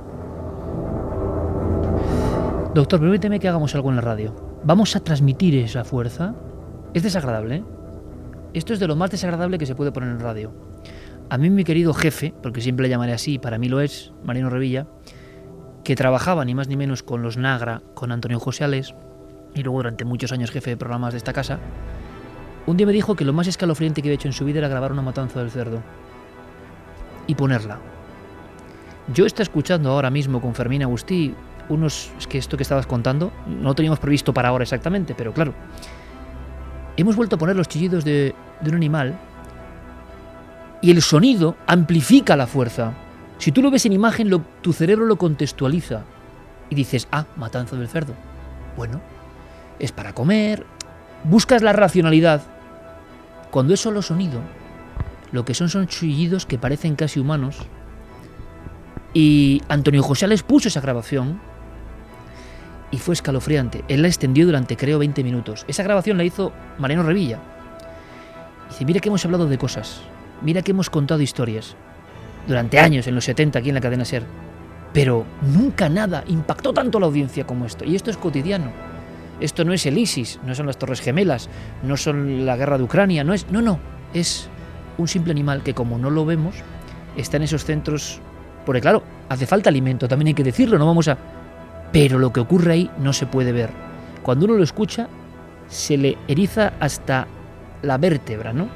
Doctor, permíteme que hagamos algo en la radio. Vamos a transmitir esa fuerza. Es desagradable, ¿eh? Esto es de lo más desagradable que se puede poner en radio. A mí mi querido jefe, porque siempre le llamaré así, para mí lo es, Mariano Revilla, que trabajaba ni más ni menos con los Nagra, con Antonio José Alés, y luego durante muchos años jefe de programas de esta casa, un día me dijo que lo más escalofriante que había hecho en su vida era grabar una matanza del cerdo y ponerla. Yo estoy escuchando ahora mismo con Fermín Agustí es que esto que estabas contando no lo teníamos previsto para ahora exactamente, pero claro, hemos vuelto a poner los chillidos de un animal y el sonido amplifica la fuerza. Si tú lo ves en imagen, tu cerebro lo contextualiza y dices, matanza del cerdo. Bueno, es para comer, buscas la racionalidad. Cuando es solo sonido, lo que son chillidos que parecen casi humanos. Y Antonio José les puso esa grabación y fue escalofriante. Él la extendió durante, creo, 20 minutos. Esa grabación la hizo Mariano Revilla. Dice, mira que hemos hablado de cosas, mira que hemos contado historias durante años, en los 70, aquí en la cadena SER, pero nunca nada impactó tanto a la audiencia como esto. Y esto es cotidiano. Esto no es el ISIS, no son las Torres Gemelas, no son la guerra de Ucrania, no, es un simple animal que, como no lo vemos, está en esos centros, porque claro, hace falta alimento, también hay que decirlo, pero lo que ocurre ahí no se puede ver. Cuando uno lo escucha, se le eriza hasta la vértebra, ¿no?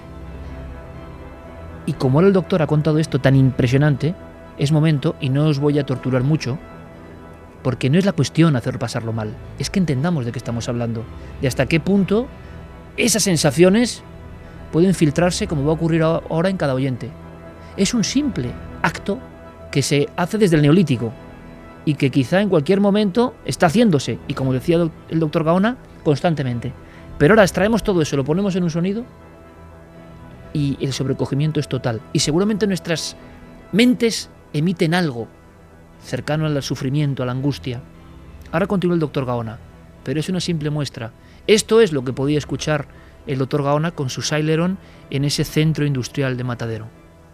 Y como ahora el doctor ha contado esto tan impresionante, es momento, y no os voy a torturar mucho, Porque no es la cuestión hacer pasarlo mal, es que entendamos de qué estamos hablando, de hasta qué punto esas sensaciones pueden filtrarse como va a ocurrir ahora en cada oyente. Es un simple acto que se hace desde el Neolítico y que quizá en cualquier momento está haciéndose, y como decía el doctor Gaona, constantemente. Pero ahora extraemos todo eso, lo ponemos en un sonido y el sobrecogimiento es total. Y seguramente nuestras mentes emiten algo cercano al sufrimiento, a la angustia. Ahora continúa el doctor Gaona, pero es una simple muestra. Esto es lo que podía escuchar el doctor Gaona con su Celeron en ese centro industrial de Matadero.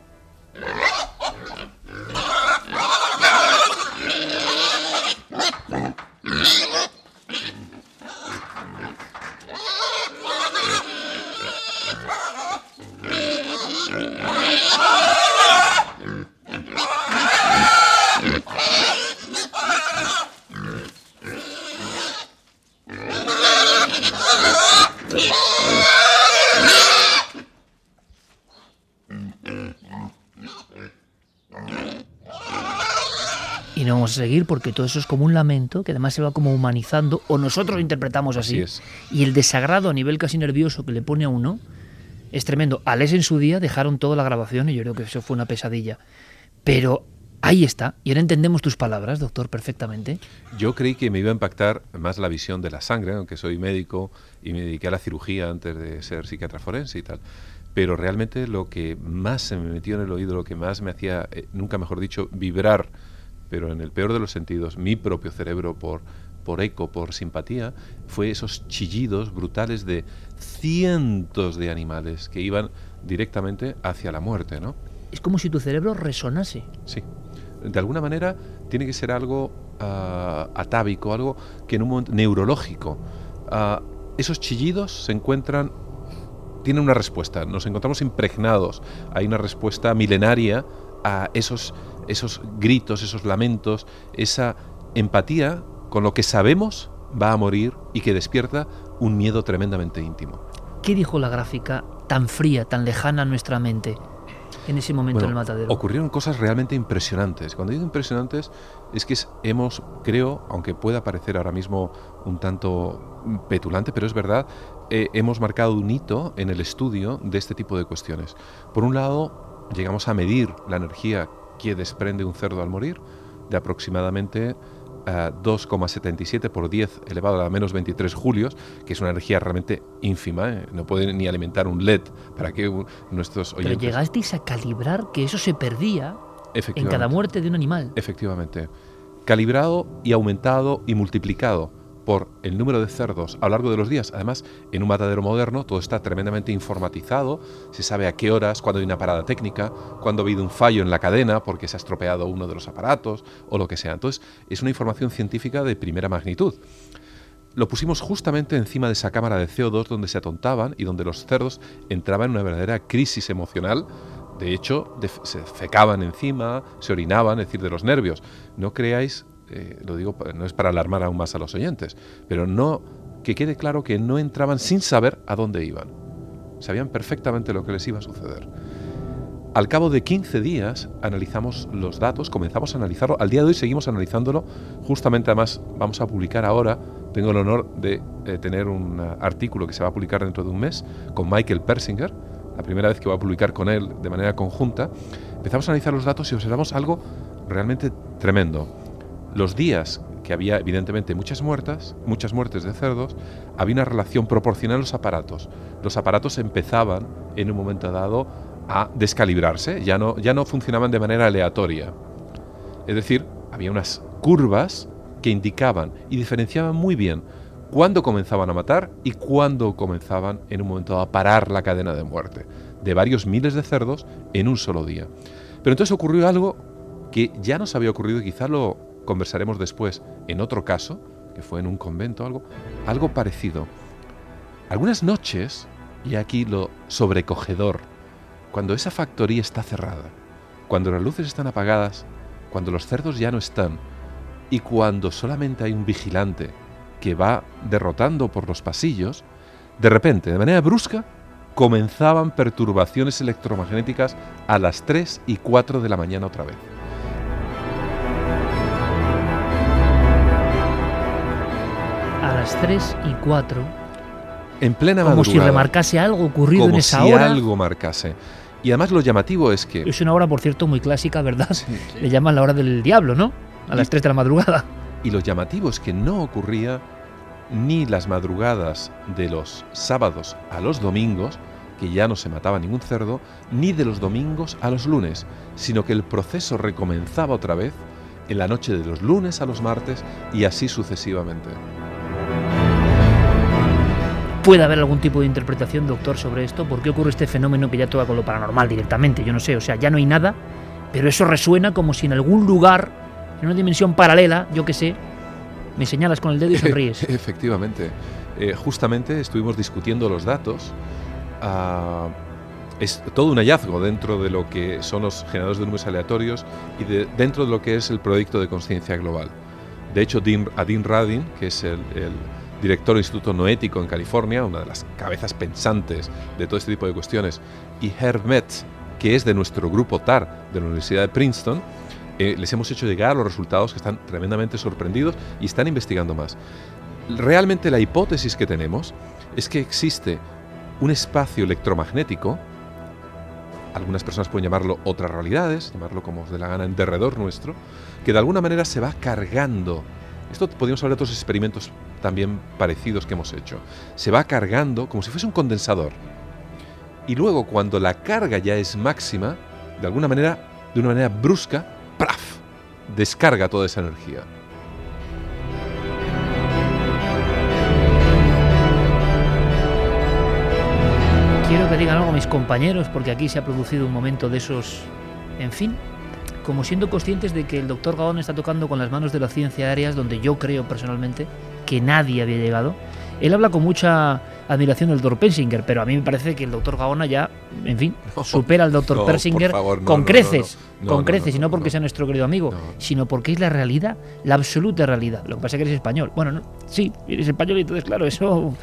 Y no vamos a seguir porque todo eso es como un lamento que además se va como humanizando, o nosotros lo interpretamos así. Y el desagrado a nivel casi nervioso que le pone a uno es tremendo. A Les en su día dejaron toda la grabación y yo creo que eso fue una pesadilla. Pero ahí está. Y ahora entendemos tus palabras, doctor, perfectamente. Yo creí que me iba a impactar más la visión de la sangre, aunque soy médico y me dediqué a la cirugía antes de ser psiquiatra forense y tal. Pero realmente lo que más se me metió en el oído, lo que más me hacía, nunca mejor dicho, vibrar, pero en el peor de los sentidos, mi propio cerebro por eco, por simpatía, fue esos chillidos brutales de cientos de animales que iban directamente hacia la muerte, ¿no? Es como si tu cerebro resonase. Sí. De alguna manera tiene que ser algo atávico, algo que en un momento neurológico. Esos chillidos se encuentran, tienen una respuesta, nos encontramos impregnados, hay una respuesta milenaria a esos gritos, esos lamentos, esa empatía con lo que sabemos va a morir y que despierta un miedo tremendamente íntimo. ¿Qué dijo la gráfica tan fría, tan lejana a nuestra mente en ese momento en el matadero? Ocurrieron cosas realmente impresionantes. Cuando digo impresionantes es que creo, aunque pueda parecer ahora mismo un tanto petulante, pero es verdad, hemos marcado un hito en el estudio de este tipo de cuestiones. Por un lado, llegamos a medir la energía que desprende un cerdo al morir, de aproximadamente 2,77 por 10 elevado a la menos 23 julios, que es una energía realmente ínfima, no puede ni alimentar un LED para que nuestros oyentes... Pero llegasteis a calibrar que eso se perdía en cada muerte de un animal. Efectivamente. Calibrado y aumentado y multiplicado por el número de cerdos a lo largo de los días. Además, en un matadero moderno todo está tremendamente informatizado, se sabe a qué horas, cuando hay una parada técnica, cuando ha habido un fallo en la cadena porque se ha estropeado uno de los aparatos o lo que sea. Entonces, es una información científica de primera magnitud. Lo pusimos justamente encima de esa cámara de CO2 donde se atontaban y donde los cerdos entraban en una verdadera crisis emocional. De hecho, se fecaban encima, se orinaban, es decir, de los nervios. No creáis... lo digo, no es para alarmar aún más a los oyentes, pero que quede claro que no entraban sin saber a dónde iban. Sabían perfectamente lo que les iba a suceder. Al cabo de 15 días analizamos los datos, comenzamos a analizarlo. Al día de hoy seguimos analizándolo. Justamente, además, vamos a publicar ahora, tengo el honor de tener un artículo que se va a publicar dentro de un mes con Michael Persinger, la primera vez que voy a publicar con él de manera conjunta. Empezamos a analizar los datos y observamos algo realmente tremendo. Los días que había, evidentemente, muchas muertes de cerdos, había una relación proporcional a los aparatos. Los aparatos empezaban, en un momento dado, a descalibrarse, ya no funcionaban de manera aleatoria. Es decir, había unas curvas que indicaban y diferenciaban muy bien cuándo comenzaban a matar y cuándo comenzaban, en un momento dado, a parar la cadena de muerte de varios miles de cerdos en un solo día. Pero entonces ocurrió algo que ya nos había ocurrido y quizá lo conversaremos después en otro caso, que fue en un convento, algo parecido. Algunas noches, y aquí lo sobrecogedor, cuando esa factoría está cerrada, cuando las luces están apagadas, cuando los cerdos ya no están, y cuando solamente hay un vigilante que va derrotando por los pasillos, de repente, de manera brusca, comenzaban perturbaciones electromagnéticas a las 3 y 4 de la mañana otra vez. a las 3:04. En plena madrugada. Como si remarcase algo ocurrido en esa hora. Como si algo marcase. Y además lo llamativo es que... Es una hora, por cierto, muy clásica, ¿verdad? Sí. Le llaman la hora del diablo, ¿no? A las 3 de la madrugada. Y lo llamativo es que no ocurría ni las madrugadas de los sábados a los domingos, que ya no se mataba ningún cerdo, ni de los domingos a los lunes, sino que el proceso recomenzaba otra vez en la noche de los lunes a los martes y así sucesivamente. ¿Puede haber algún tipo de interpretación, doctor, sobre esto? ¿Por qué ocurre este fenómeno que ya toca con lo paranormal directamente? Yo no sé, o sea, ya no hay nada, pero eso resuena como si en algún lugar, en una dimensión paralela, yo qué sé, me señalas con el dedo y sonríes. Efectivamente. Justamente estuvimos discutiendo los datos. Es todo un hallazgo dentro de lo que son los generadores de números aleatorios y dentro de lo que es el proyecto de conciencia global. De hecho, Dean Radin, que es el director del Instituto Noético en California, una de las cabezas pensantes de todo este tipo de cuestiones, y Herb Metz, que es de nuestro grupo TAR de la Universidad de Princeton, les hemos hecho llegar los resultados que están tremendamente sorprendidos y están investigando más. Realmente la hipótesis que tenemos es que existe un espacio electromagnético, algunas personas pueden llamarlo otras realidades, llamarlo como os dé la gana en derredor nuestro, que de alguna manera se va cargando. Esto podríamos hablar de otros experimentos también parecidos que hemos hecho. Se va cargando como si fuese un condensador. Y luego, cuando la carga ya es máxima, de una manera brusca, ¡praf!, descarga toda esa energía. Quiero que digan algo mis compañeros, porque aquí se ha producido un momento de esos, en fin, como siendo conscientes de que el doctor Gaona está tocando con las manos de la ciencia áreas donde yo creo personalmente que nadie había llegado. Él habla con mucha admiración del doctor Persinger, pero a mí me parece que el doctor Gaona ya, en fin, supera al doctor Persinger con creces, y no porque sea nuestro querido amigo, sino porque es la realidad, la absoluta realidad. Lo que pasa es que eres español. Bueno, sí, eres español y entonces, claro,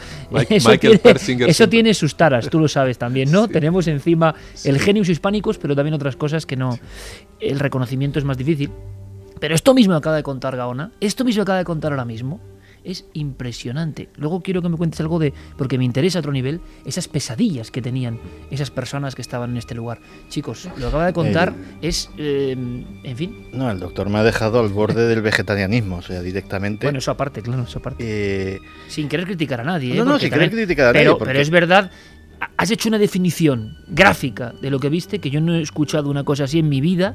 eso tiene sus taras, tú lo sabes también, ¿no? Sí. Tenemos encima el genius hispánicos, pero también otras cosas que no, el reconocimiento es más difícil. Pero esto mismo acaba de contar Gaona, esto mismo acaba de contar ahora mismo, es impresionante. Luego quiero que me cuentes algo porque me interesa a otro nivel, esas pesadillas que tenían esas personas que estaban en este lugar. Chicos, lo que acaba de contar es, en fin... No, el doctor me ha dejado al borde del vegetarianismo, o sea, directamente... Bueno, eso aparte, claro, eso aparte. Sin querer criticar a nadie. No, sin querer criticar a nadie. Pero es verdad, has hecho una definición gráfica de lo que viste, que yo no he escuchado una cosa así en mi vida,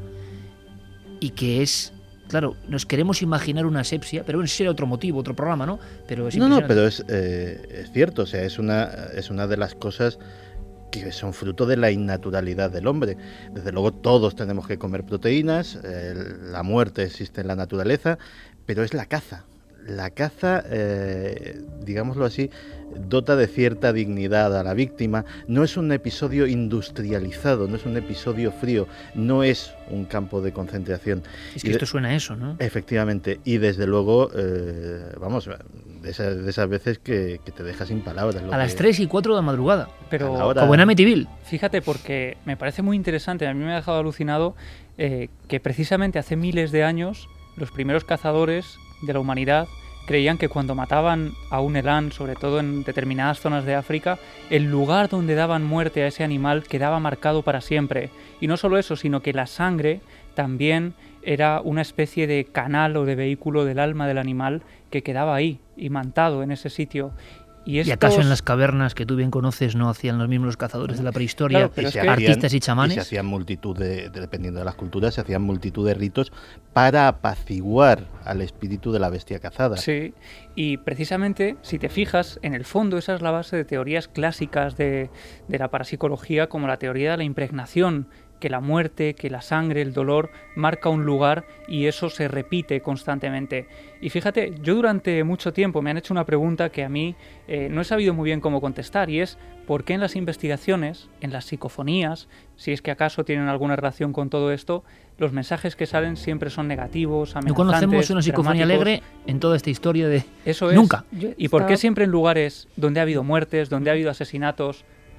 y que es... Claro, nos queremos imaginar una asepsia, pero bueno, ese era otro motivo, otro programa, ¿no? Pero es pero es cierto, o sea, es una de las cosas que son fruto de la innaturalidad del hombre. Desde luego todos tenemos que comer proteínas, la muerte existe en la naturaleza, pero es la caza. La caza, digámoslo así, dota de cierta dignidad a la víctima. No es un episodio industrializado, no es un episodio frío, no es un campo de concentración. Es que esto suena a eso, ¿no? Efectivamente, y desde luego, vamos, de esas veces que te dejas sin palabras. A las 3:04 de la madrugada, pero como en Amityville. Fíjate, porque me parece muy interesante, a mí me ha dejado alucinado que precisamente hace miles de años los primeros cazadores de la humanidad creían que cuando mataban a un elán, sobre todo en determinadas zonas de África, el lugar donde daban muerte a ese animal quedaba marcado para siempre. Y no solo eso, sino que la sangre también era una especie de canal o de vehículo del alma del animal que quedaba ahí, imantado en ese sitio. ¿Y acaso en las cavernas que tú bien conoces no hacían los mismos los cazadores de la prehistoria, artistas y chamanes? Y se hacían multitud dependiendo de las culturas, se hacían multitud de ritos para apaciguar al espíritu de la bestia cazada. Sí, y precisamente, si te fijas, en el fondo esa es la base de teorías clásicas de la parapsicología, como la teoría de la impregnación, que la muerte, que la sangre, el dolor marca un lugar y eso se repite constantemente. Y fíjate, yo durante mucho tiempo me han hecho una pregunta que a mí no he sabido muy bien cómo contestar, y es ¿por qué en las investigaciones, en las psicofonías, si es que acaso tienen alguna relación con todo esto, los mensajes que salen siempre son negativos, amenazantes, no conocemos una psicofonía alegre en toda esta historia de... Eso es. Nunca. ¿Y por qué siempre en lugares donde ha habido muertes, donde ha habido asesinatos,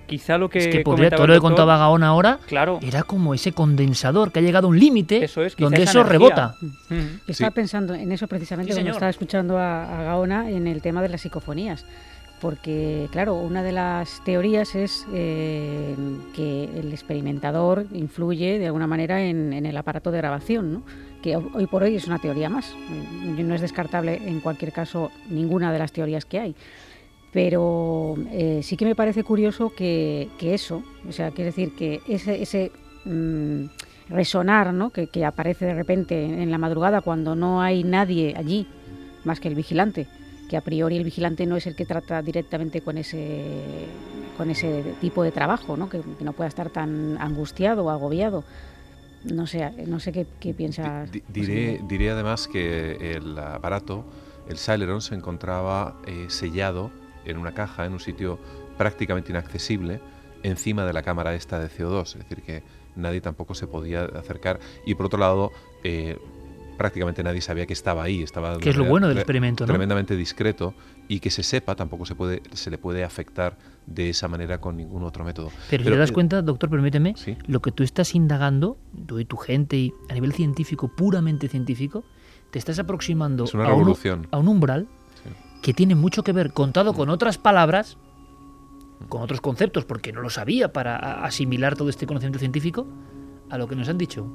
Quizá lo que es que podría, todo lo que contaba Gaona ahora, claro, era como ese condensador que ha llegado a un límite donde eso energía rebota. Estaba pensando en eso precisamente cuando estaba escuchando a Gaona en el tema de las psicofonías. Porque, claro, una de las teorías es que el experimentador influye de alguna manera en el aparato de grabación, ¿no? Que hoy por hoy es una teoría más. No es descartable, en cualquier caso, ninguna de las teorías que hay. Pero sí que me parece curioso que eso, o sea, quiere decir que ese resonar, ¿no? que aparece de repente en la madrugada cuando no hay nadie allí, más que el vigilante, que a priori el vigilante no es el que trata directamente con ese tipo de trabajo, ¿no? Que no pueda estar tan angustiado o agobiado. No sé qué piensas. Diré además que el aparato, el Celeron, se encontraba sellado en una caja, en un sitio prácticamente inaccesible, encima de la cámara esta de CO2, es decir, que nadie tampoco se podía acercar. Y por otro lado, prácticamente nadie sabía que estaba ahí. Que es lo bueno del experimento, ¿no? Tremendamente discreto, y que se sepa tampoco se le puede afectar de esa manera con ningún otro método. Pero si te das cuenta, doctor, permíteme, ¿sí? Lo que tú estás indagando, tú y tu gente, y a nivel científico, puramente científico, te estás aproximando a un umbral, sí, que tiene mucho que ver, contado con otras palabras, con otros conceptos, porque no lo sabía para asimilar todo este conocimiento científico, a lo que nos han dicho.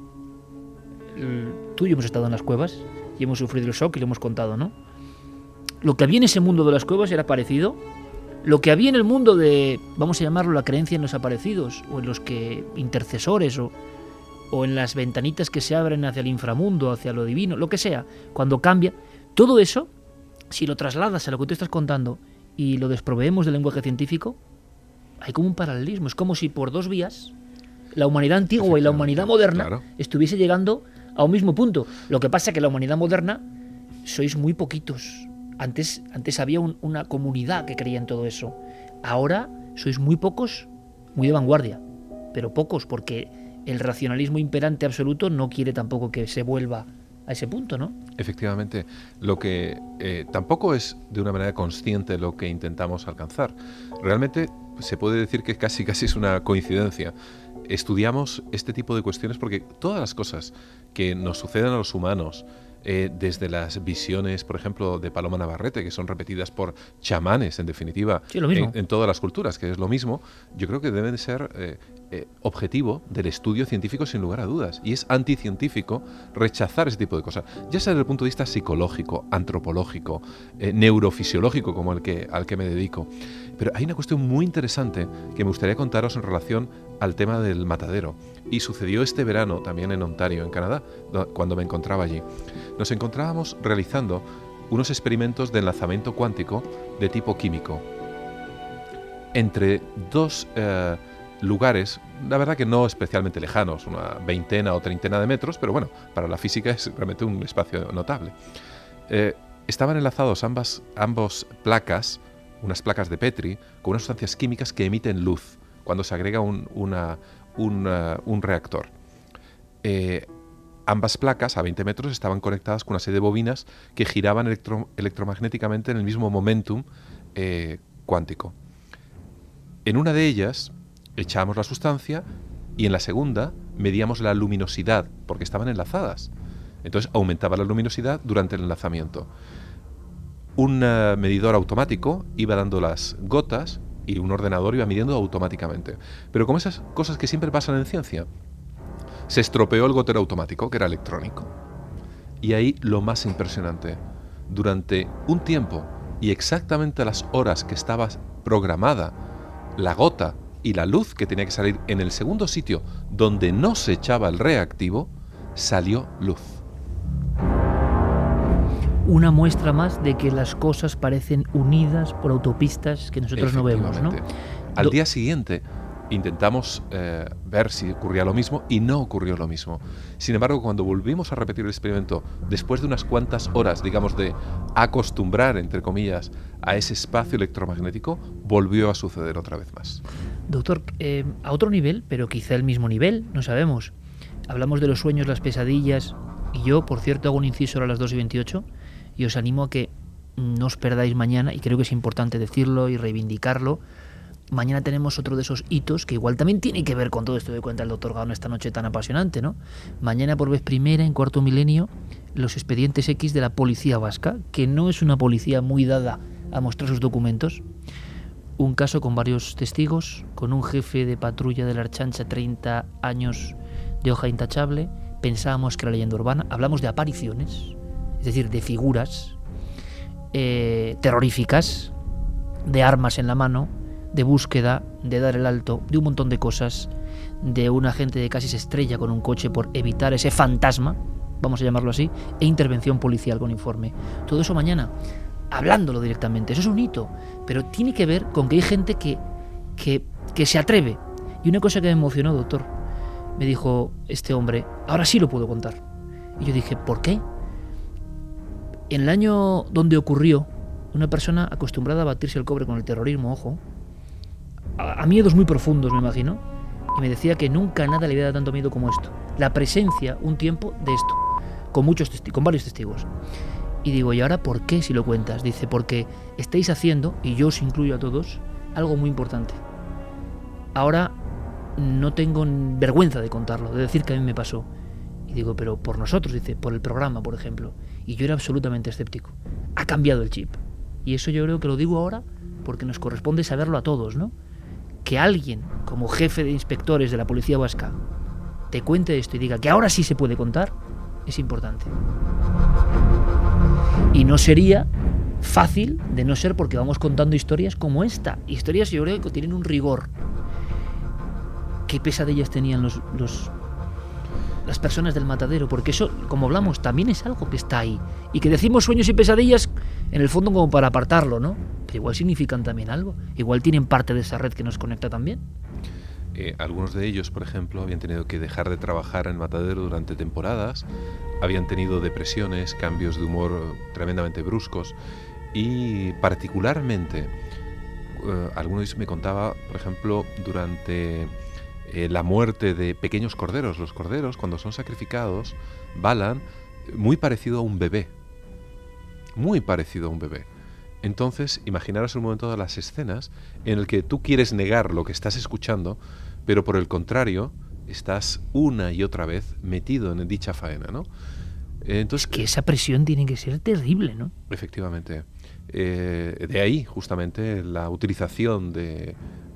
Tú y yo hemos estado en las cuevas y hemos sufrido el shock y lo hemos contado, ¿no? Lo que había en ese mundo de las cuevas era parecido. Lo que había en el mundo de, vamos a llamarlo, la creencia en los aparecidos, o en los que intercesores, o en las ventanitas que se abren hacia el inframundo, hacia lo divino, lo que sea, cuando cambia, todo eso, si lo trasladas a lo que tú estás contando y lo desproveemos del lenguaje científico, hay como un paralelismo. Es como si por dos vías la humanidad antigua y la humanidad moderna estuviese llegando a un mismo punto. Lo que pasa es que la humanidad moderna sois muy poquitos. Antes había una comunidad que creía en todo eso. Ahora sois muy pocos, muy de vanguardia, pero pocos, porque el racionalismo imperante absoluto no quiere tampoco que se vuelva a ese punto, ¿no? Efectivamente, lo que tampoco es de una manera consciente lo que intentamos alcanzar. Realmente se puede decir que casi es una coincidencia. Estudiamos este tipo de cuestiones porque todas las cosas que nos suceden a los humanos, desde las visiones, por ejemplo, de Paloma Navarrete, que son repetidas por chamanes, en definitiva, sí, lo mismo, en todas las culturas, que es lo mismo, yo creo que deben ser objetivo del estudio científico sin lugar a dudas. Y es anticientífico rechazar ese tipo de cosas, ya sea desde el punto de vista psicológico, antropológico, neurofisiológico, como al que me dedico. Pero hay una cuestión muy interesante que me gustaría contaros en relación al tema del matadero. Y sucedió este verano también en Ontario, en Canadá, cuando me encontraba allí. Nos encontrábamos realizando unos experimentos de enlazamiento cuántico de tipo químico entre dos lugares, la verdad que no especialmente lejanos, una veintena o treintena de metros, pero bueno, para la física es realmente un espacio notable. Estaban enlazados ambos placas, unas placas de Petri, con unas sustancias químicas que emiten luz cuando se agrega un reactor. Ambas placas, a 20 metros, estaban conectadas con una serie de bobinas que giraban electromagnéticamente en el mismo momentum cuántico. En una de ellas echábamos la sustancia y en la segunda medíamos la luminosidad, porque estaban enlazadas. Entonces aumentaba la luminosidad durante el enlazamiento. Un medidor automático iba dando las gotas y un ordenador iba midiendo automáticamente. Pero como esas cosas que siempre pasan en ciencia, se estropeó el gotero automático, que era electrónico. Y ahí lo más impresionante, durante un tiempo y exactamente a las horas que estaba programada la gota y la luz que tenía que salir en el segundo sitio donde no se echaba el reactivo, salió luz. Una muestra más de que las cosas parecen unidas por autopistas que nosotros no vemos, ¿no? Al día siguiente intentamos ver si ocurría lo mismo y no ocurrió lo mismo. Sin embargo, cuando volvimos a repetir el experimento, después de unas cuantas horas, digamos, de acostumbrar, entre comillas, a ese espacio electromagnético, volvió a suceder otra vez más. Doctor, a otro nivel, pero quizá el mismo nivel, no sabemos. Hablamos de los sueños, las pesadillas, y yo, por cierto, hago un inciso ahora a las 2:28, y os animo a que no os perdáis mañana, y creo que es importante decirlo y reivindicarlo, mañana tenemos otro de esos hitos que igual también tiene que ver con todo esto que cuenta el doctor Gaón esta noche tan apasionante, ¿no? Mañana por vez primera, en Cuarto Milenio, los expedientes X de la policía vasca, que no es una policía muy dada a mostrar sus documentos. Un caso con varios testigos, con un jefe de patrulla de la Ertzaintza, 30 años de hoja intachable. Pensábamos que era leyenda urbana. Hablamos de apariciones, es decir, de figuras terroríficas, de armas en la mano, de búsqueda, de dar el alto, de un montón de cosas, de un agente de casi se estrella con un coche por evitar ese fantasma, vamos a llamarlo así, e intervención policial con informe. Todo eso mañana, hablándolo directamente. Eso es un hito, pero tiene que ver con que hay gente que se atreve. Y una cosa que me emocionó, doctor, me dijo este hombre, ahora sí lo puedo contar. Y yo dije, ¿por qué? En el año donde ocurrió, una persona acostumbrada a batirse el cobre con el terrorismo, ojo, a miedos muy profundos, me imagino, y me decía que nunca nada le había dado tanto miedo como esto. La presencia, un tiempo, de esto, con varios testigos. Y digo, ¿y ahora por qué si lo cuentas? Dice, porque estáis haciendo, y yo os incluyo a todos, algo muy importante. Ahora no tengo vergüenza de contarlo, de decir que a mí me pasó. Y digo, pero por nosotros, dice, por el programa, por ejemplo. Y yo era absolutamente escéptico. Ha cambiado el chip. Y eso yo creo que lo digo ahora porque nos corresponde saberlo a todos, ¿no? Que alguien, como jefe de inspectores de la policía vasca, te cuente esto y diga que ahora sí se puede contar, es importante. Y no sería fácil de no ser porque vamos contando historias como esta. Historias yo creo que tienen un rigor. ¿Qué pesadillas tenían las personas del matadero? Porque eso, como hablamos, también es algo que está ahí. Y que decimos sueños y pesadillas, en el fondo como para apartarlo, ¿no? Pero igual significan también algo. Igual tienen parte de esa red que nos conecta también. Algunos de ellos, por ejemplo, habían tenido que dejar de trabajar en matadero durante temporadas, habían tenido depresiones, cambios de humor tremendamente bruscos y particularmente, alguno de ellos me contaba, por ejemplo, durante la muerte de pequeños corderos. Los corderos, cuando son sacrificados, balan muy parecido a un bebé. Muy parecido a un bebé. Entonces, imaginaros un momento de las escenas en el que tú quieres negar lo que estás escuchando, pero por el contrario, estás una y otra vez metido en dicha faena, ¿no? Entonces, es que esa presión tiene que ser terrible, ¿no? Efectivamente. De ahí, justamente, la utilización de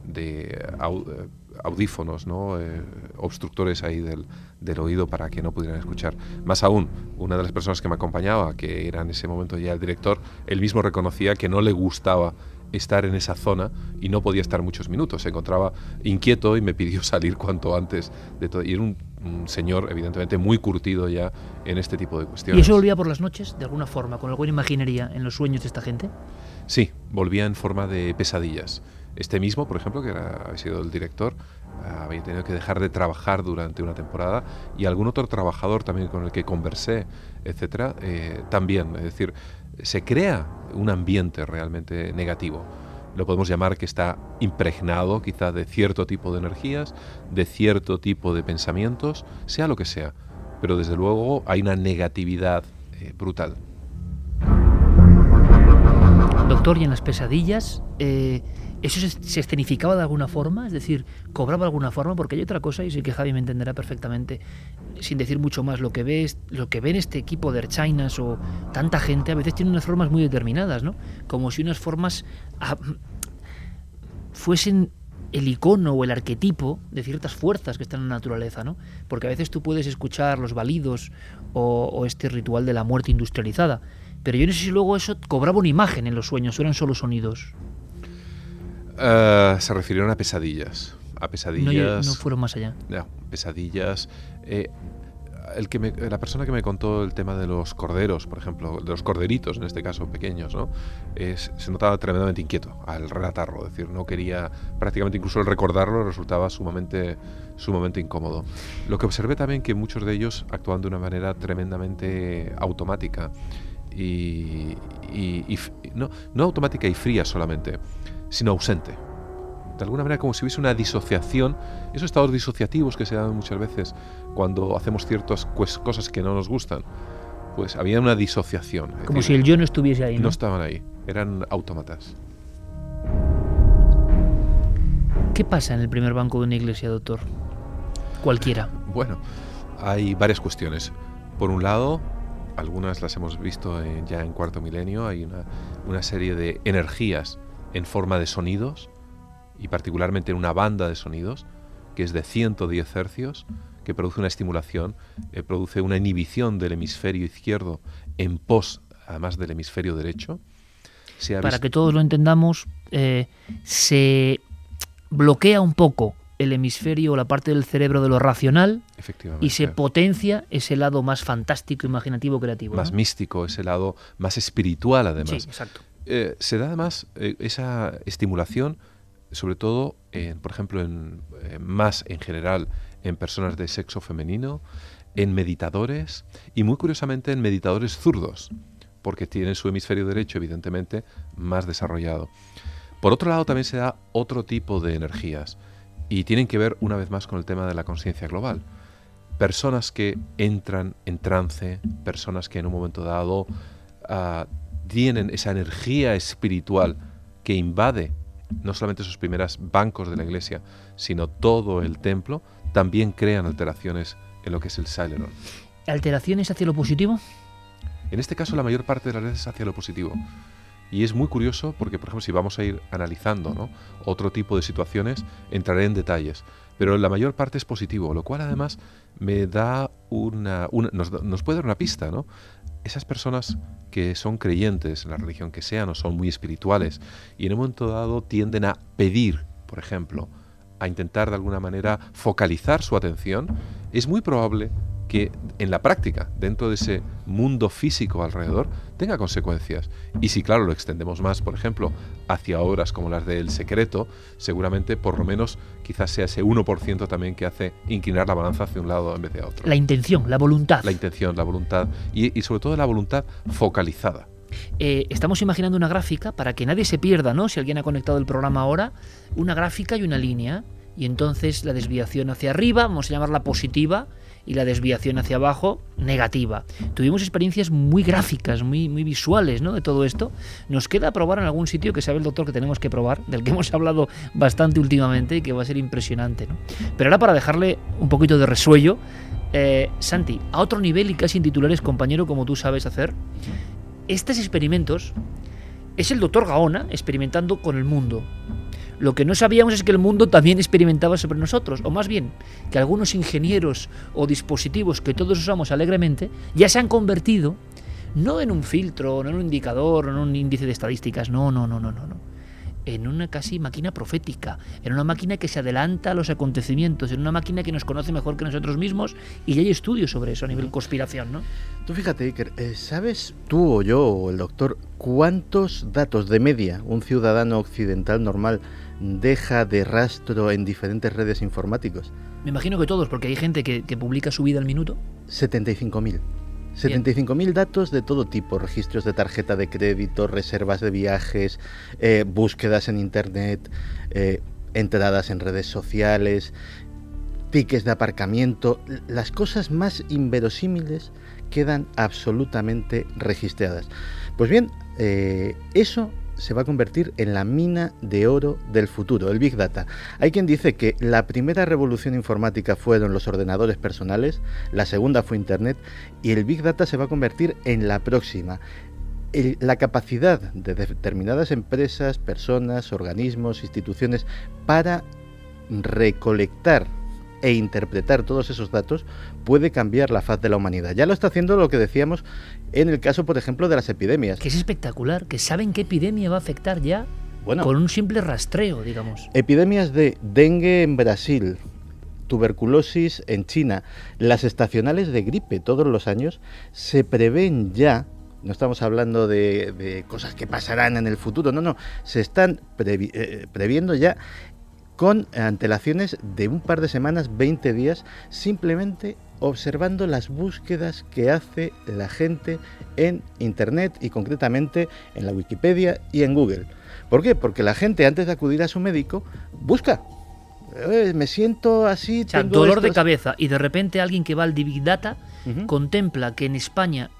audífonos, ¿no? Obstructores ahí del oído para que no pudieran escuchar. Más aún, una de las personas que me acompañaba, que era en ese momento ya el director, él mismo reconocía que no le gustaba estar en esa zona y no podía estar muchos minutos. Se encontraba inquieto y me pidió salir cuanto antes de todo. Y era un señor, evidentemente, muy curtido ya en este tipo de cuestiones. ¿Y eso volvía por las noches, de alguna forma, con alguna imaginería en los sueños de esta gente? Sí, volvía en forma de pesadillas. Este mismo, por ejemplo, que había sido el director, había tenido que dejar de trabajar durante una temporada, y algún otro trabajador también con el que conversé, etcétera, también. Es decir, se crea un ambiente realmente negativo. Lo podemos llamar que está impregnado quizá de cierto tipo de energías, de cierto tipo de pensamientos, sea lo que sea. Pero desde luego hay una negatividad brutal. Doctor, ¿y en las pesadillas eso se escenificaba de alguna forma? Es decir, ¿cobraba de alguna forma? Porque hay otra cosa, y sé que Javi me entenderá perfectamente, sin decir mucho más, lo que ven este equipo de Ertzainas o tanta gente, a veces tiene unas formas muy determinadas, ¿no? Como si unas formas fuesen el icono o el arquetipo de ciertas fuerzas que están en la naturaleza, ¿no? Porque a veces tú puedes escuchar los balidos o este ritual de la muerte industrializada, pero yo no sé si luego eso cobraba una imagen en los sueños o eran solo sonidos. Se refirieron a pesadillas. No fueron más allá. No, pesadillas. La persona que me contó el tema de los corderos, por ejemplo, de los corderitos, en este caso pequeños, ¿no? Se notaba tremendamente inquieto al relatarlo. Es decir, no quería, prácticamente incluso el recordarlo resultaba sumamente incómodo. Lo que observé también que muchos de ellos actuaban de una manera tremendamente automática y no automática y fría solamente, sino ausente. De alguna manera como si hubiese una disociación, esos estados disociativos que se dan muchas veces cuando hacemos ciertas cosas que no nos gustan, pues había una disociación. Como si el yo no estuviese ahí, ¿no? No estaban ahí, eran autómatas. ¿Qué pasa en el primer banco de una iglesia, doctor? Cualquiera. Bueno, hay varias cuestiones. Por un lado, algunas las hemos visto ya en Cuarto Milenio, hay una serie de energías en forma de sonidos, y particularmente en una banda de sonidos, que es de 110 hercios, que produce una estimulación, produce una inhibición del hemisferio izquierdo en pos, además del hemisferio derecho. Para que todos lo entendamos, se bloquea un poco el hemisferio o la parte del cerebro de lo racional y se potencia ese lado más fantástico, imaginativo, creativo. Más místico, ese lado más espiritual, además. Sí, exacto. Se da además esa estimulación, sobre todo, por ejemplo, más en general en personas de sexo femenino, en meditadores y muy curiosamente en meditadores zurdos, porque tienen su hemisferio derecho evidentemente más desarrollado. Por otro lado también se da otro tipo de energías y tienen que ver una vez más con el tema de la conciencia global. Personas que entran en trance, personas que en un momento dado tienen esa energía espiritual que invade no solamente esos primeros bancos de la iglesia, sino todo el templo, también crean alteraciones en lo que es el Celeron. ¿Alteraciones hacia lo positivo? En este caso la mayor parte de las veces hacia lo positivo. Y es muy curioso porque, por ejemplo, si vamos a ir analizando, ¿no?, otro tipo de situaciones, entraré en detalles. Pero la mayor parte es positivo, lo cual además me da nos puede dar una pista, ¿no? Esas personas que son creyentes en la religión que sean o son muy espirituales y en un momento dado tienden a pedir, por ejemplo, a intentar de alguna manera focalizar su atención, es muy probable que en la práctica, dentro de ese mundo físico alrededor, tenga consecuencias. Y si, claro, lo extendemos más, por ejemplo, hacia obras como las de El Secreto, seguramente, por lo menos, quizás sea ese 1% también que hace inclinar la balanza hacia un lado en vez de a otro. La intención, la voluntad. La intención, la voluntad y sobre todo la voluntad focalizada. Estamos imaginando una gráfica para que nadie se pierda, ¿no? Si alguien ha conectado el programa ahora, una gráfica y una línea. Y entonces la desviación hacia arriba, vamos a llamarla positiva, y la desviación hacia abajo, negativa. Tuvimos experiencias muy gráficas, muy visuales, ¿no?, de todo esto. Nos queda probar en algún sitio que sabe el doctor que tenemos que probar, del que hemos hablado bastante últimamente y que va a ser impresionante, ¿no? Pero ahora, para dejarle un poquito de resuello, Santi, a otro nivel y casi en titulares, compañero, como tú sabes hacer, estos experimentos es el doctor Gaona experimentando con el mundo. Lo que no sabíamos es que el mundo también experimentaba sobre nosotros, o más bien, que algunos ingenieros o dispositivos que todos usamos alegremente ya se han convertido no en un filtro, no en un indicador, no en un índice de estadísticas, no, en una casi máquina profética, en una máquina que se adelanta a los acontecimientos, en una máquina que nos conoce mejor que nosotros mismos, y ya hay estudios sobre eso a nivel conspiración, ¿no? Tú fíjate, Iker, ¿sabes tú o yo o el doctor cuántos datos de media un ciudadano occidental normal deja de rastro en diferentes redes informáticos? Me imagino que todos, porque hay gente que publica su vida al minuto. 75.000. 75.000 datos de todo tipo, registros de tarjeta de crédito, reservas de viajes, búsquedas en internet, entradas en redes sociales, tickets de aparcamiento. Las cosas más inverosímiles quedan absolutamente registradas. Pues bien, eso se va a convertir en la mina de oro del futuro, el Big Data. Hay quien dice que la primera revolución informática fueron los ordenadores personales, la segunda fue Internet, y el Big Data se va a convertir en la próxima. La capacidad de determinadas empresas, personas, organismos, instituciones para recolectar e interpretar todos esos datos puede cambiar la faz de la humanidad. Ya lo está haciendo, lo que decíamos en el caso, por ejemplo, de las epidemias. Que es espectacular, que saben qué epidemia va a afectar ya, con un simple rastreo, digamos. Epidemias de dengue en Brasil, tuberculosis en China, las estacionales de gripe todos los años se prevén ya. No estamos hablando de cosas que pasarán en el futuro, no, se están previendo ya con antelaciones de un par de semanas, 20 días, simplemente observando las búsquedas que hace la gente en Internet y concretamente en la Wikipedia y en Google. ¿Por qué? Porque la gente, antes de acudir a su médico, busca. Me siento así, o sea, tengo dolor de cabeza, y de repente alguien que va al Big Data contempla que en España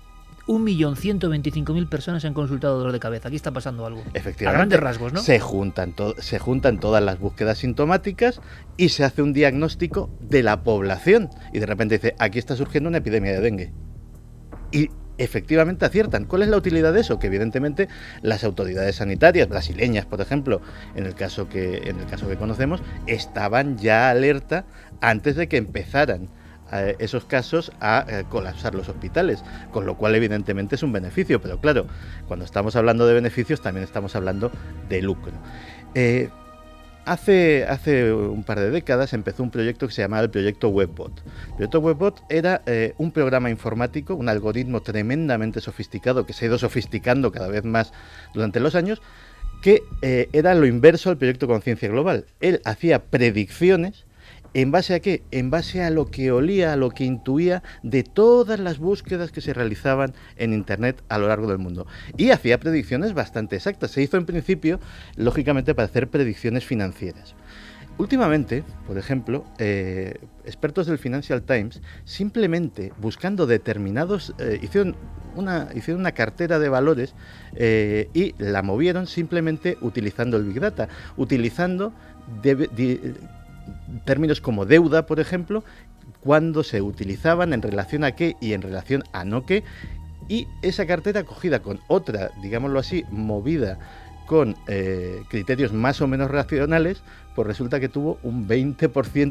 1.125.000 personas han consultado dolor de cabeza. Aquí está pasando algo. Efectivamente. A grandes rasgos, ¿no? Se juntan todas las búsquedas sintomáticas y se hace un diagnóstico de la población. Y de repente dice, aquí está surgiendo una epidemia de dengue. Y efectivamente aciertan. ¿Cuál es la utilidad de eso? Que evidentemente las autoridades sanitarias brasileñas, por ejemplo, en el caso que conocemos, estaban ya alerta antes de que empezaran esos casos a colapsar los hospitales, con lo cual evidentemente es un beneficio, pero claro, cuando estamos hablando de beneficios también estamos hablando de lucro. Hace un par de décadas empezó un proyecto que se llamaba el proyecto WebBot. El proyecto WebBot era un programa informático, un algoritmo tremendamente sofisticado que se ha ido sofisticando cada vez más durante los años, que era lo inverso al proyecto Conciencia Global. Él hacía predicciones. ¿En base a qué? En base a lo que olía, a lo que intuía de todas las búsquedas que se realizaban en Internet a lo largo del mundo. Y hacía predicciones bastante exactas. Se hizo en principio, lógicamente, para hacer predicciones financieras. Últimamente, por ejemplo, expertos del Financial Times, simplemente buscando determinados... hicieron una cartera de valores y la movieron simplemente utilizando el Big Data, utilizando... términos como deuda, por ejemplo, cuando se utilizaban, en relación a qué y en relación a no qué, y esa cartera cogida con otra, digámoslo así, movida con criterios más o menos racionales, pues resulta que tuvo un 20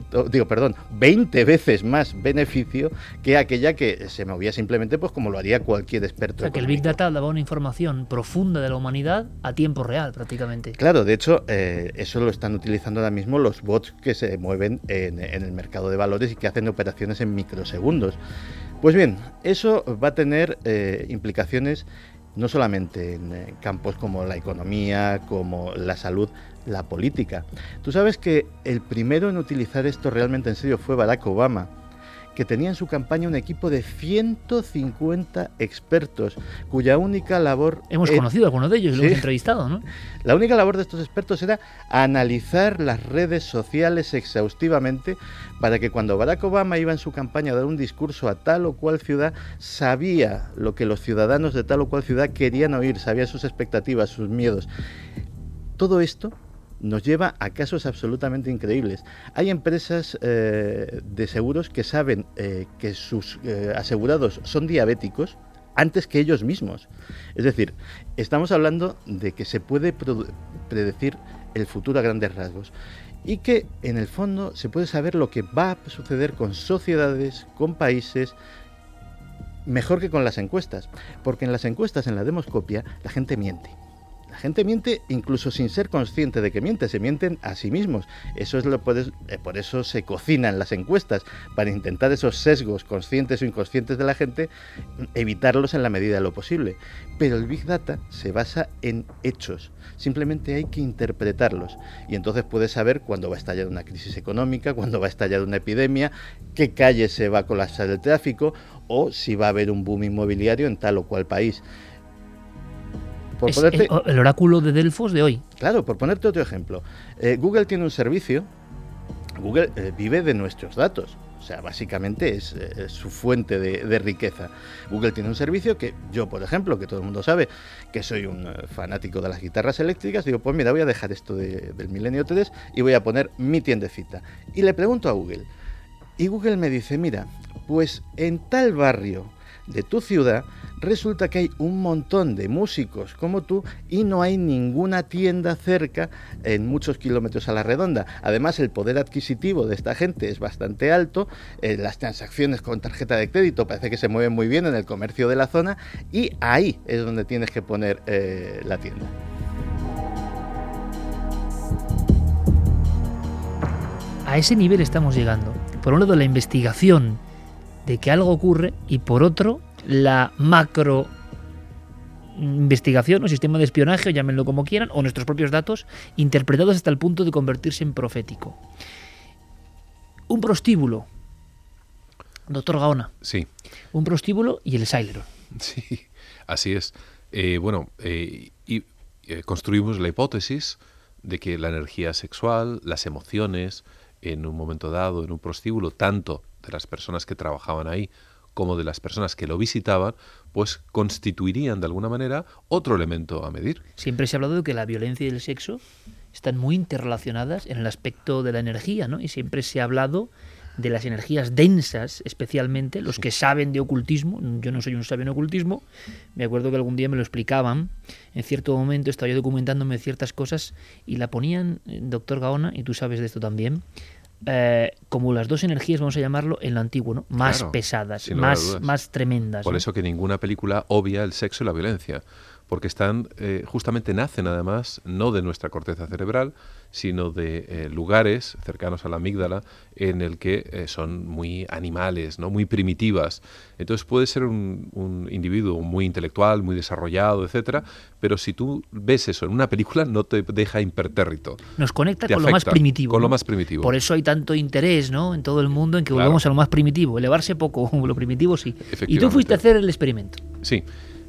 veces más beneficio que aquella que se movía simplemente pues como lo haría cualquier experto. O sea, que el Big Data daba una información profunda de la humanidad a tiempo real, prácticamente. Claro, de hecho, eso lo están utilizando ahora mismo los bots que se mueven en el mercado de valores y que hacen operaciones en microsegundos. Pues bien, eso va a tener implicaciones no solamente en campos como la economía, como la salud, la política. Tú sabes que el primero en utilizar esto realmente en serio fue Barack Obama, que tenía en su campaña un equipo de 150 expertos, cuya única labor... Hemos conocido a algunos de ellos, lo hemos entrevistado, ¿no? La única labor de estos expertos era analizar las redes sociales exhaustivamente para que cuando Barack Obama iba en su campaña a dar un discurso a tal o cual ciudad, sabía lo que los ciudadanos de tal o cual ciudad querían oír, sabía sus expectativas, sus miedos. Todo esto nos lleva a casos absolutamente increíbles. Hay empresas de seguros que saben que sus asegurados son diabéticos antes que ellos mismos. Es decir, estamos hablando de que se puede predecir el futuro a grandes rasgos y que en el fondo se puede saber lo que va a suceder con sociedades, con países, mejor que con las encuestas, porque en las encuestas, en la demoscopia, la gente miente. La gente miente incluso sin ser consciente de que miente, se mienten a sí mismos. Eso es por eso se cocinan las encuestas, para intentar esos sesgos conscientes o inconscientes de la gente, evitarlos en la medida de lo posible. Pero el Big Data se basa en hechos, simplemente hay que interpretarlos. Y entonces puedes saber cuándo va a estallar una crisis económica, cuándo va a estallar una epidemia, qué calle se va a colapsar el tráfico, o si va a haber un boom inmobiliario en tal o cual país. Es el oráculo de Delfos de hoy. Claro, por ponerte otro ejemplo. Google tiene un servicio. Google vive de nuestros datos. O sea, básicamente es su fuente de riqueza. Google tiene un servicio que yo, por ejemplo, que todo el mundo sabe que soy un fanático de las guitarras eléctricas, digo, pues mira, voy a dejar esto del Milenio 3 y voy a poner mi tiendecita. Y le pregunto a Google. Y Google me dice, mira, pues en tal barrio de tu ciudad resulta que hay un montón de músicos como tú y no hay ninguna tienda cerca en muchos kilómetros a la redonda. Además, el poder adquisitivo de esta gente es bastante alto, las transacciones con tarjeta de crédito parece que se mueven muy bien en el comercio de la zona y ahí es donde tienes que poner la tienda. A ese nivel estamos llegando. Por un lado, la investigación de que algo ocurre y por otro, la macro investigación o sistema de espionaje, o llámenlo como quieran, o nuestros propios datos interpretados hasta el punto de convertirse en profético. Un prostíbulo, doctor Gaona. Sí. Un prostíbulo y el Celeron. Sí, así es. Construimos la hipótesis de que la energía sexual, las emociones, en un momento dado, en un prostíbulo, tanto de las personas que trabajaban ahí como de las personas que lo visitaban, pues constituirían de alguna manera otro elemento a medir. Siempre se ha hablado de que la violencia y el sexo están muy interrelacionadas en el aspecto de la energía, ¿no? Y siempre se ha hablado de las energías densas, especialmente los que saben de ocultismo. Yo no soy un sabio en ocultismo, me acuerdo que algún día me lo explicaban, en cierto momento estaba yo documentándome ciertas cosas y la ponían, doctor Gaona, y tú sabes de esto también, como las dos energías, vamos a llamarlo, en lo antiguo, ¿no? Más claro, pesadas, más tremendas. Por ¿no? eso que ninguna película obvia el sexo y la violencia, porque están, justamente nacen además no de nuestra corteza cerebral, sino de lugares cercanos a la amígdala en el que son muy animales, ¿no? Muy primitivas. Entonces puede ser un individuo muy intelectual, muy desarrollado, etcétera, pero si tú ves eso en una película no te deja impertérrito. Nos conecta con lo más primitivo. Con ¿no? lo más primitivo. Por eso hay tanto interés, ¿no? En todo el mundo en que volvamos a lo más primitivo. Elevarse poco, lo primitivo sí. Y tú fuiste a hacer el experimento. Sí.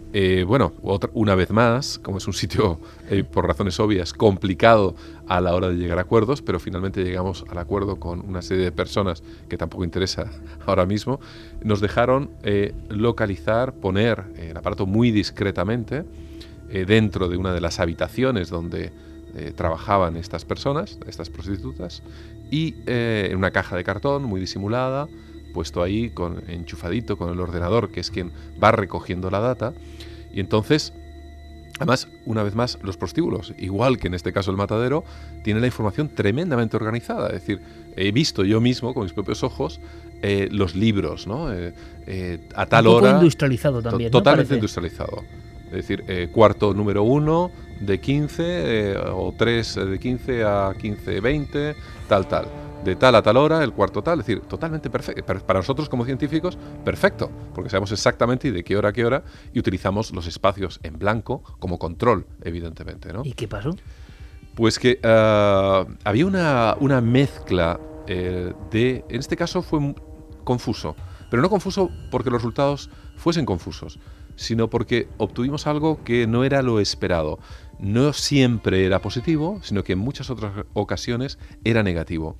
Una vez más, como es un sitio, por razones obvias, complicado a la hora de llegar a acuerdos, pero finalmente llegamos al acuerdo con una serie de personas que tampoco interesa ahora mismo, nos dejaron localizar, poner el aparato muy discretamente dentro de una de las habitaciones donde trabajaban estas personas, estas prostitutas, y en una caja de cartón muy disimulada, puesto ahí, enchufadito con el ordenador, que es quien va recogiendo la data. Y entonces, además, una vez más, los prostíbulos, igual que en este caso el matadero, tienen la información tremendamente organizada. Es decir, he visto yo mismo, con mis propios ojos, los libros, ¿no? A tal hora... Un poco industrializado también, ¿no? Totalmente industrializado. Es decir, cuarto número 1 de 15, o 3 de 15 a 15:20, tal. De tal a tal hora, el cuarto tal, es decir, totalmente perfecto. Para nosotros como científicos, perfecto, porque sabemos exactamente de qué hora a qué hora y utilizamos los espacios en blanco como control, evidentemente, ¿no? ¿Y qué pasó? Pues que había una mezcla en este caso fue confuso, pero no confuso porque los resultados fuesen confusos, sino porque obtuvimos algo que no era lo esperado. No siempre era positivo, sino que en muchas otras ocasiones era negativo.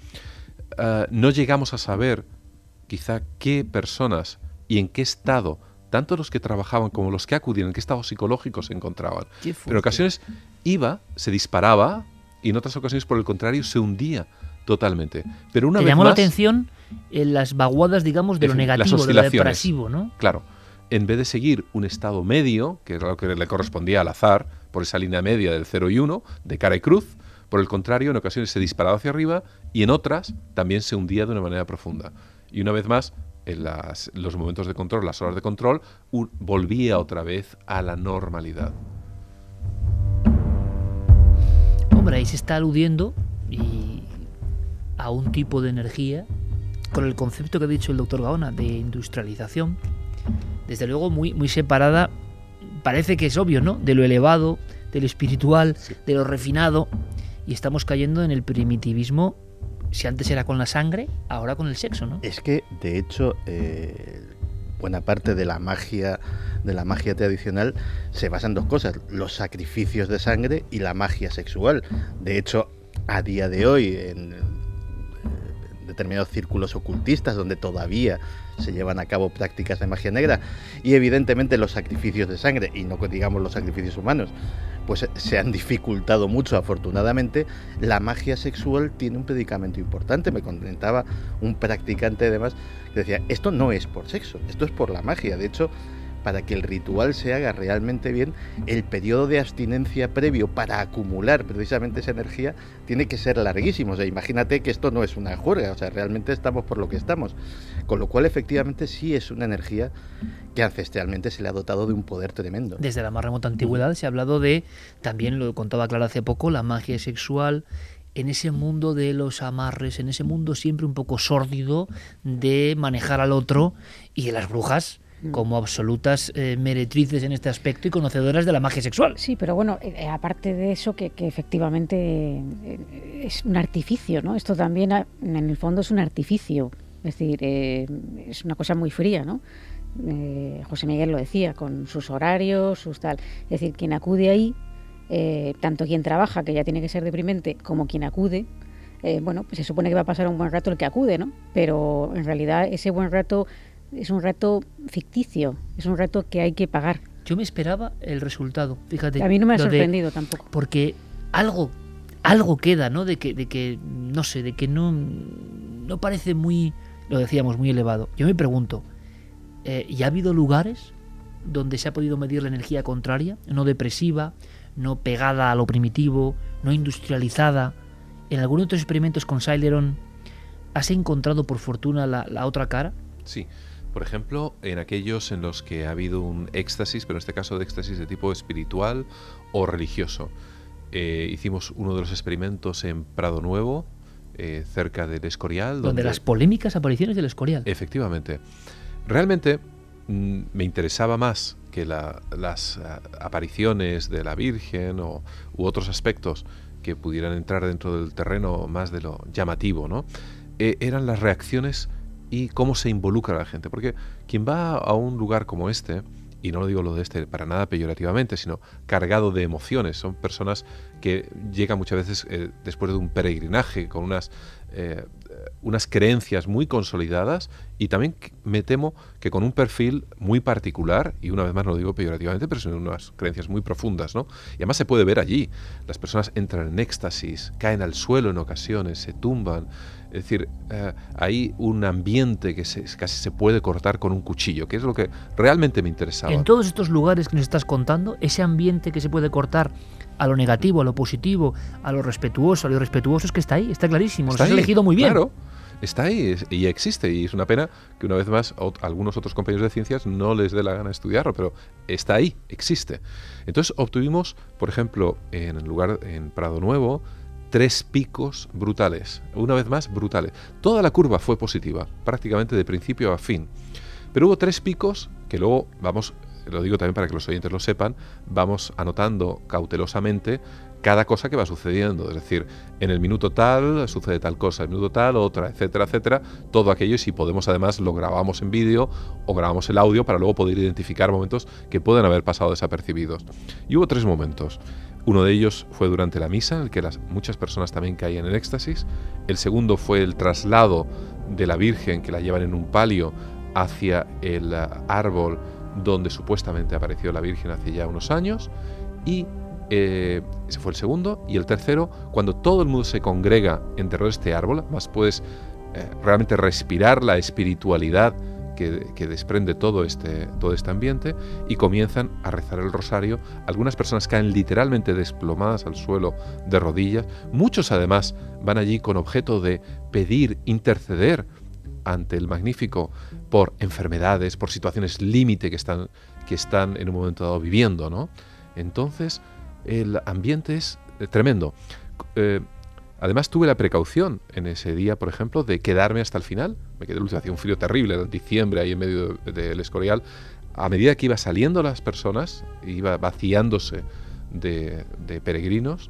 No llegamos a saber quizá qué personas y en qué estado, tanto los que trabajaban como los que acudían, en qué estado psicológico se encontraban. Pero en ocasiones se disparaba y en otras ocasiones, por el contrario, se hundía totalmente. Pero una vez llamó más, la atención en las vaguadas, digamos, de lo negativo, de lo depresivo, ¿no? Claro. En vez de seguir un estado medio, que era lo que le correspondía al azar, por esa línea media del 0 y 1, de cara y cruz, por el contrario, en ocasiones se disparaba hacia arriba y en otras también se hundía de una manera profunda. Y una vez más, en los momentos de control, las horas de control, volvía otra vez a la normalidad. Hombre, ahí se está aludiendo a un tipo de energía con el concepto que ha dicho el doctor Gaona de industrialización, desde luego muy separada, parece que es obvio, ¿no? De lo elevado, de lo espiritual, sí, de lo refinado, y estamos cayendo en el primitivismo. Si antes era con la sangre, ahora con el sexo, ¿no? Es que, de hecho, buena parte de la magia tradicional se basa en dos cosas: los sacrificios de sangre y la magia sexual. De hecho, a día de hoy, en determinados círculos ocultistas donde todavía se llevan a cabo prácticas de magia negra, y evidentemente los sacrificios de sangre, y no digamos los sacrificios humanos, pues se han dificultado mucho, afortunadamente. La magia sexual tiene un predicamento importante. Me comentaba un practicante además que decía, esto no es por sexo, esto es por la magia. De hecho, para que el ritual se haga realmente bien, el periodo de abstinencia previo para acumular precisamente esa energía tiene que ser larguísimo. O sea, imagínate que esto no es una juerga, o sea, realmente estamos por lo que estamos. Con lo cual, efectivamente, sí es una energía que ancestralmente se le ha dotado de un poder tremendo. Desde la más remota antigüedad se ha hablado de, también lo contaba Clara hace poco, la magia sexual, en ese mundo de los amarres, en ese mundo siempre un poco sórdido de manejar al otro, y de las brujas como absolutas meretrices en este aspecto y conocedoras de la magia sexual. Sí, pero bueno, aparte de eso, que efectivamente es un artificio, ¿no? Esto también, en el fondo, es un artificio. Es decir, es una cosa muy fría, ¿no? José Miguel lo decía, con sus horarios, sus tal. Es decir, quien acude ahí, tanto quien trabaja, que ya tiene que ser deprimente, como quien acude, bueno, pues se supone que va a pasar un buen rato el que acude, ¿no? Pero en realidad ese buen rato es un reto ficticio, es un reto que hay que pagar. Yo me esperaba el resultado, fíjate. A mí no me ha sorprendido tampoco. Porque algo queda, ¿no? De que no sé, de que no parece muy, lo decíamos, muy elevado. Yo me pregunto, ¿y ha habido lugares donde se ha podido medir la energía contraria, no depresiva, no pegada a lo primitivo, no industrializada? ¿En algunos de estos experimentos con Celeron has encontrado por fortuna la otra cara? Sí. Por ejemplo, en aquellos en los que ha habido un éxtasis, pero en este caso de éxtasis de tipo espiritual o religioso. Hicimos uno de los experimentos en Prado Nuevo, cerca del Escorial. Donde las polémicas apariciones del Escorial. Efectivamente. Realmente me interesaba más que las apariciones de la Virgen u otros aspectos que pudieran entrar dentro del terreno más de lo llamativo, ¿no? Eran las reacciones y cómo se involucra la gente. Porque quien va a un lugar como este, y no lo digo lo de este para nada peyorativamente, sino cargado de emociones, son personas que llegan muchas veces después de un peregrinaje con unas creencias muy consolidadas y también me temo que con un perfil muy particular, y una vez más no lo digo peyorativamente, pero son unas creencias muy profundas, ¿no? Y además se puede ver allí, las personas entran en éxtasis, caen al suelo en ocasiones, se tumban. Es decir, hay un ambiente que casi se puede cortar con un cuchillo, que es lo que realmente me interesaba. En todos estos lugares que nos estás contando, ese ambiente que se puede cortar a lo negativo, a lo positivo, a lo respetuoso, a lo irrespetuoso, es que está ahí, está clarísimo, lo has elegido muy bien. Claro, está ahí y existe, y es una pena que una vez más algunos otros compañeros de ciencias no les dé la gana estudiarlo, pero está ahí, existe. Entonces obtuvimos, por ejemplo, en el lugar en Prado Nuevo, 3 picos brutales, una vez más brutales. Toda la curva fue positiva, prácticamente de principio a fin. Pero hubo 3 picos que luego vamos, lo digo también para que los oyentes lo sepan, vamos anotando cautelosamente cada cosa que va sucediendo. Es decir, en el minuto tal sucede tal cosa, en el minuto tal otra, etcétera, etcétera. Todo aquello, y si podemos además lo grabamos en vídeo o grabamos el audio para luego poder identificar momentos que pueden haber pasado desapercibidos. Y hubo 3 momentos. Uno de ellos fue durante la misa, en el que muchas personas también caían en éxtasis. El segundo fue el traslado de la Virgen, que la llevan en un palio hacia el árbol donde supuestamente apareció la Virgen hace ya unos años. Y ese fue el segundo. Y el tercero, cuando todo el mundo se congrega en torno a este árbol, más puedes realmente respirar la espiritualidad que desprende todo este ambiente, y comienzan a rezar el rosario. Algunas personas caen literalmente desplomadas al suelo de rodillas. Muchos además van allí con objeto de pedir, interceder ante el Magnífico por enfermedades, por situaciones límite que están en un momento dado viviendo, ¿no? Entonces el ambiente es tremendo. Además tuve la precaución en ese día, por ejemplo, de quedarme hasta el final. Me quedé, hacía un frío terrible, era diciembre ahí en medio del Escorial. A medida que iba saliendo las personas, iba vaciándose de peregrinos,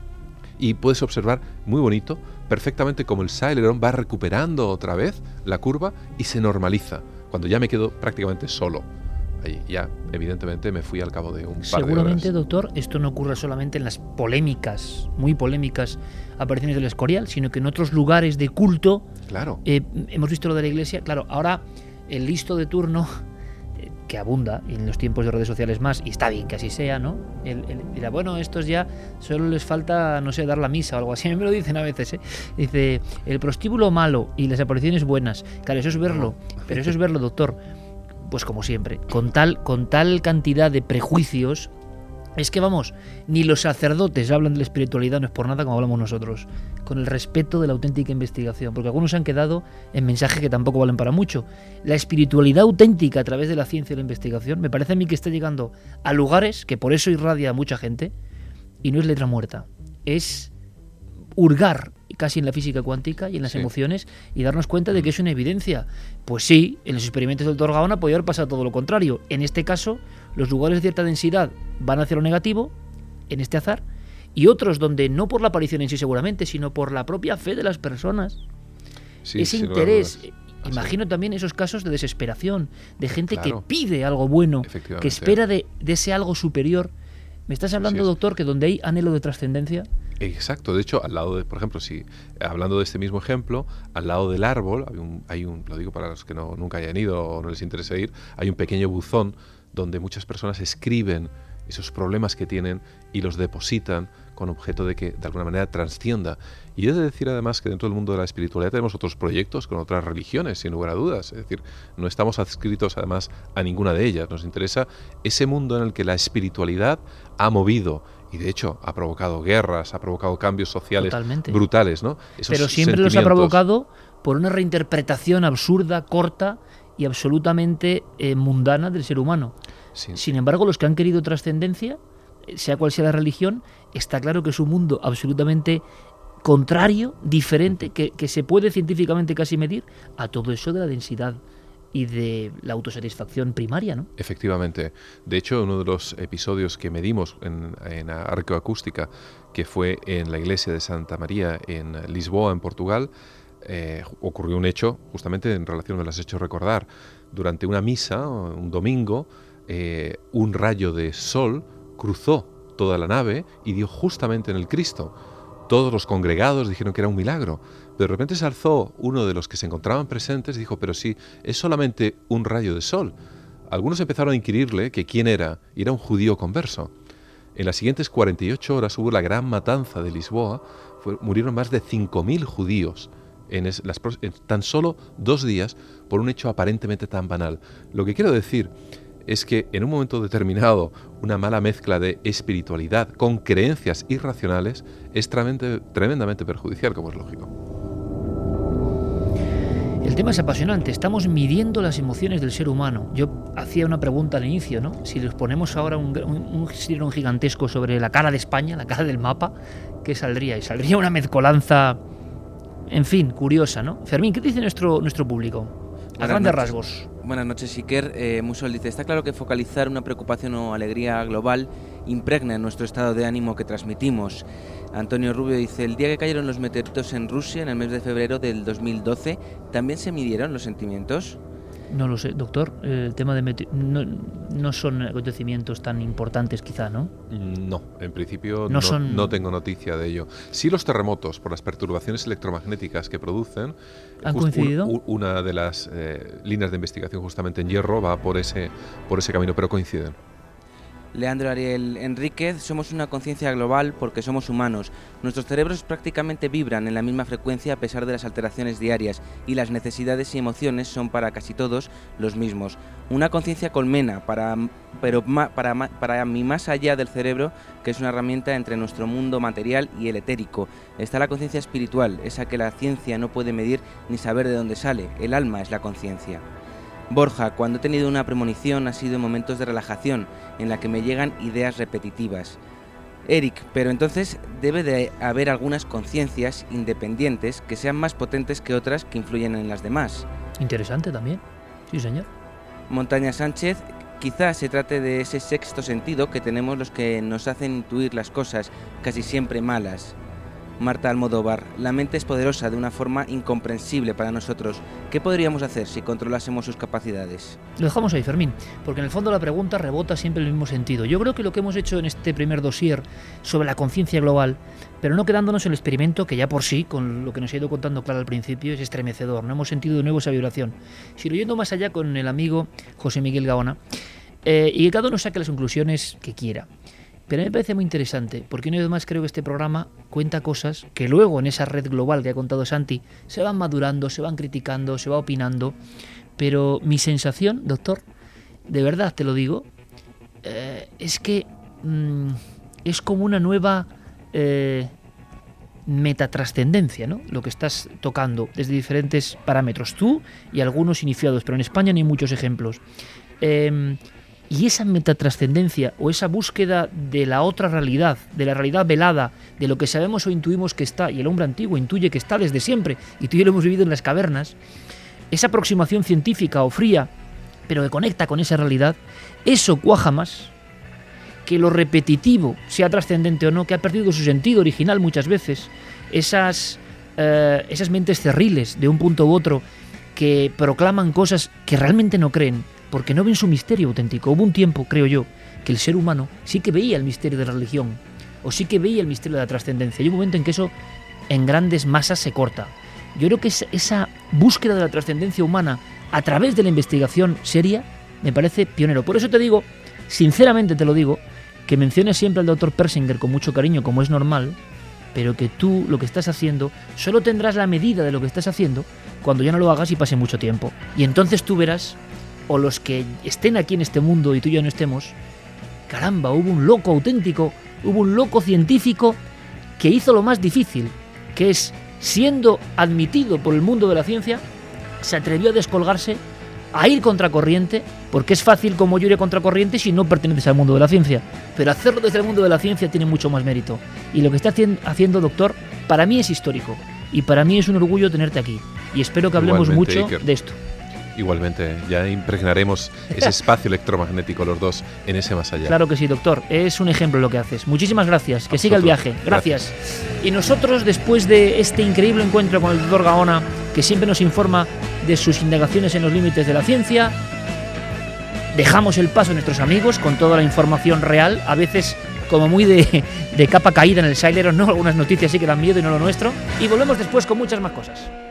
y puedes observar, muy bonito, perfectamente como el Celeron va recuperando otra vez la curva y se normaliza, cuando ya me quedo prácticamente solo. Ahí ya, evidentemente, me fui al cabo de un par de horas. Seguramente, doctor, esto no ocurre solamente en las polémicas, muy polémicas apariciones del Escorial, sino que en otros lugares de culto. Claro. Hemos visto lo de la iglesia. Claro, ahora el listo de turno, que abunda en los tiempos de redes sociales más, y está bien que así sea, ¿no? Él dirá, bueno, estos ya solo les falta, no sé, dar la misa o algo así. A mí me lo dicen a veces, ¿eh? Dice, el prostíbulo malo y las apariciones buenas. Claro, eso es verlo. Pero eso es verlo, doctor. Pues como siempre, con tal cantidad de prejuicios, es que vamos, ni los sacerdotes hablan de la espiritualidad, no es por nada como hablamos nosotros, con el respeto de la auténtica investigación, porque algunos se han quedado en mensajes que tampoco valen para mucho. La espiritualidad auténtica a través de la ciencia y la investigación me parece a mí que está llegando a lugares que por eso irradia a mucha gente, y no es letra muerta, es hurgar casi en la física cuántica y en las emociones, y darnos cuenta de que es una evidencia. Pues sí, en los experimentos del Dr. Gaona podría haber pasado todo lo contrario. En este caso, los lugares de cierta densidad van hacia lo negativo, en este azar, y otros donde no por la aparición en sí seguramente, sino por la propia fe de las personas. Sí, ese interés. Imagino también esos casos de desesperación, de gente que pide algo bueno, que espera de ese algo superior. ¿Me estás hablando, doctor, que donde hay anhelo de trascendencia, Exacto, de hecho, al lado de, por ejemplo, si hablando de este mismo ejemplo, al lado del árbol hay un, lo digo para los que nunca hayan ido o no les interese ir, hay un pequeño buzón donde muchas personas escriben esos problemas que tienen y los depositan con objeto de que de alguna manera trascienda. Y he de decir además que dentro del mundo de la espiritualidad tenemos otros proyectos con otras religiones, sin lugar a dudas. Es decir, no estamos adscritos además a ninguna de ellas. Nos interesa ese mundo en el que la espiritualidad ha movido y de hecho ha provocado guerras, ha provocado cambios sociales brutales, ¿no? Pero siempre los ha provocado por una reinterpretación absurda, corta y absolutamente mundana del ser humano. Sí. Sin embargo, los que han querido trascendencia, sea cual sea la religión, está claro que es un mundo absolutamente contrario, diferente, que se puede científicamente casi medir a todo eso de la densidad y de la autosatisfacción primaria, ¿no? Efectivamente. De hecho, uno de los episodios que medimos en arqueoacústica, que fue en la iglesia de Santa María en Lisboa, en Portugal, ocurrió un hecho, justamente en relación, me lo has hecho recordar, durante una misa, un domingo, un rayo de sol cruzó toda la nave y dio justamente en el Cristo. Todos los congregados dijeron que era un milagro. De repente se alzó uno de los que se encontraban presentes y dijo, pero sí, es solamente un rayo de sol. Algunos empezaron a inquirirle que quién era, y era un judío converso. En las siguientes 48 horas hubo la gran matanza de Lisboa, murieron más de 5.000 judíos en tan solo 2 días por un hecho aparentemente tan banal. Lo que quiero decir es que en un momento determinado una mala mezcla de espiritualidad con creencias irracionales es tremendamente perjudicial, como es lógico. El tema es apasionante. Estamos midiendo las emociones del ser humano. Yo hacía una pregunta al inicio, ¿no? Si les ponemos ahora un jirón gigantesco sobre la cara de España, la cara del mapa, ¿qué saldría? Y saldría una mezcolanza, en fin, curiosa, ¿no? Fermín, ¿qué dice nuestro público? A grandes rasgos. Buenas noches, Iker. Musol dice, está claro que focalizar una preocupación o alegría global impregna en nuestro estado de ánimo que transmitimos. Antonio Rubio dice, el día que cayeron los meteoritos en Rusia, en el mes de febrero del 2012, ¿también se midieron los sentimientos? No lo sé, doctor. El tema de no son acontecimientos tan importantes quizá, ¿no? No, en principio no tengo noticia de ello. Sí, los terremotos, por las perturbaciones electromagnéticas que producen. ¿Han coincidido? Una de las líneas de investigación justamente en Hierro va por ese camino, pero coinciden. Leandro Ariel Enríquez, somos una conciencia global porque somos humanos. Nuestros cerebros prácticamente vibran en la misma frecuencia a pesar de las alteraciones diarias y las necesidades y emociones son para casi todos los mismos. Una conciencia colmena, pero para mí más allá del cerebro, que es una herramienta entre nuestro mundo material y el etérico. Está la conciencia espiritual, esa que la ciencia no puede medir ni saber de dónde sale. El alma es la conciencia. Borja, cuando he tenido una premonición ha sido en momentos de relajación, en la que me llegan ideas repetitivas. Eric, pero entonces debe de haber algunas conciencias independientes que sean más potentes que otras que influyen en las demás. Interesante también, sí señor. Montaña Sánchez, quizás se trate de ese sexto sentido que tenemos los que nos hacen intuir las cosas, casi siempre malas. Marta Almodóvar, la mente es poderosa de una forma incomprensible para nosotros. ¿Qué podríamos hacer si controlásemos sus capacidades? Lo dejamos ahí, Fermín, porque en el fondo la pregunta rebota siempre en el mismo sentido. Yo creo que lo que hemos hecho en este primer dossier sobre la conciencia global, pero no quedándonos en el experimento, que ya por sí, con lo que nos ha ido contando Clara al principio, es estremecedor. No hemos sentido de nuevo esa vibración. Sino yendo más allá con el amigo José Miguel Gaona, y que cada uno saque las conclusiones que quiera. Pero a mí me parece muy interesante, porque una vez más creo que este programa cuenta cosas que luego en esa red global que ha contado Santi se van madurando, se van criticando, se va opinando. Pero mi sensación, doctor, de verdad te lo digo, es que es como una nueva metatrascendencia, ¿no? Lo que estás tocando desde diferentes parámetros, tú y algunos iniciados, pero en España no hay muchos ejemplos. Y esa metatrascendencia o esa búsqueda de la otra realidad, de la realidad velada, de lo que sabemos o intuimos que está, y el hombre antiguo intuye que está desde siempre, y tú y yo lo hemos vivido en las cavernas, esa aproximación científica o fría, pero que conecta con esa realidad, eso cuaja más que lo repetitivo, sea trascendente o no, que ha perdido su sentido original muchas veces, esas mentes cerriles de un punto u otro que proclaman cosas que realmente no creen, porque no ven su misterio auténtico. Hubo un tiempo, creo yo, que el ser humano sí que veía el misterio de la religión, o sí que veía el misterio de la trascendencia. Hay un momento en que eso en grandes masas se corta. Yo creo que esa búsqueda de la trascendencia humana a través de la investigación seria me parece pionero. Por eso te digo, sinceramente te lo digo, que menciones siempre al doctor Persinger con mucho cariño, como es normal, pero que tú lo que estás haciendo solo tendrás la medida de lo que estás haciendo cuando ya no lo hagas y pase mucho tiempo. Y entonces tú verás, o los que estén aquí en este mundo y tú y yo no estemos, caramba, hubo un loco auténtico, hubo un loco científico que hizo lo más difícil, que es, siendo admitido por el mundo de la ciencia, se atrevió a descolgarse, a ir contracorriente, porque es fácil como yo iré contracorriente si no perteneces al mundo de la ciencia, pero hacerlo desde el mundo de la ciencia tiene mucho más mérito. Y lo que está haciendo, doctor, para mí es histórico, y para mí es un orgullo tenerte aquí, y espero que hablemos mucho Iker, de esto. Igualmente, ya impregnaremos ese espacio electromagnético los dos en ese más allá. Claro que sí, doctor, es un ejemplo lo que haces. Muchísimas gracias, que siga el viaje. Gracias. Y nosotros, después de este increíble encuentro con el doctor Gaona, que siempre nos informa de sus indagaciones en los límites de la ciencia, dejamos el paso a nuestros amigos con toda la información real, a veces como muy de capa caída en el Sailor, ¿no? Algunas noticias sí que dan miedo y no lo nuestro, y volvemos después con muchas más cosas.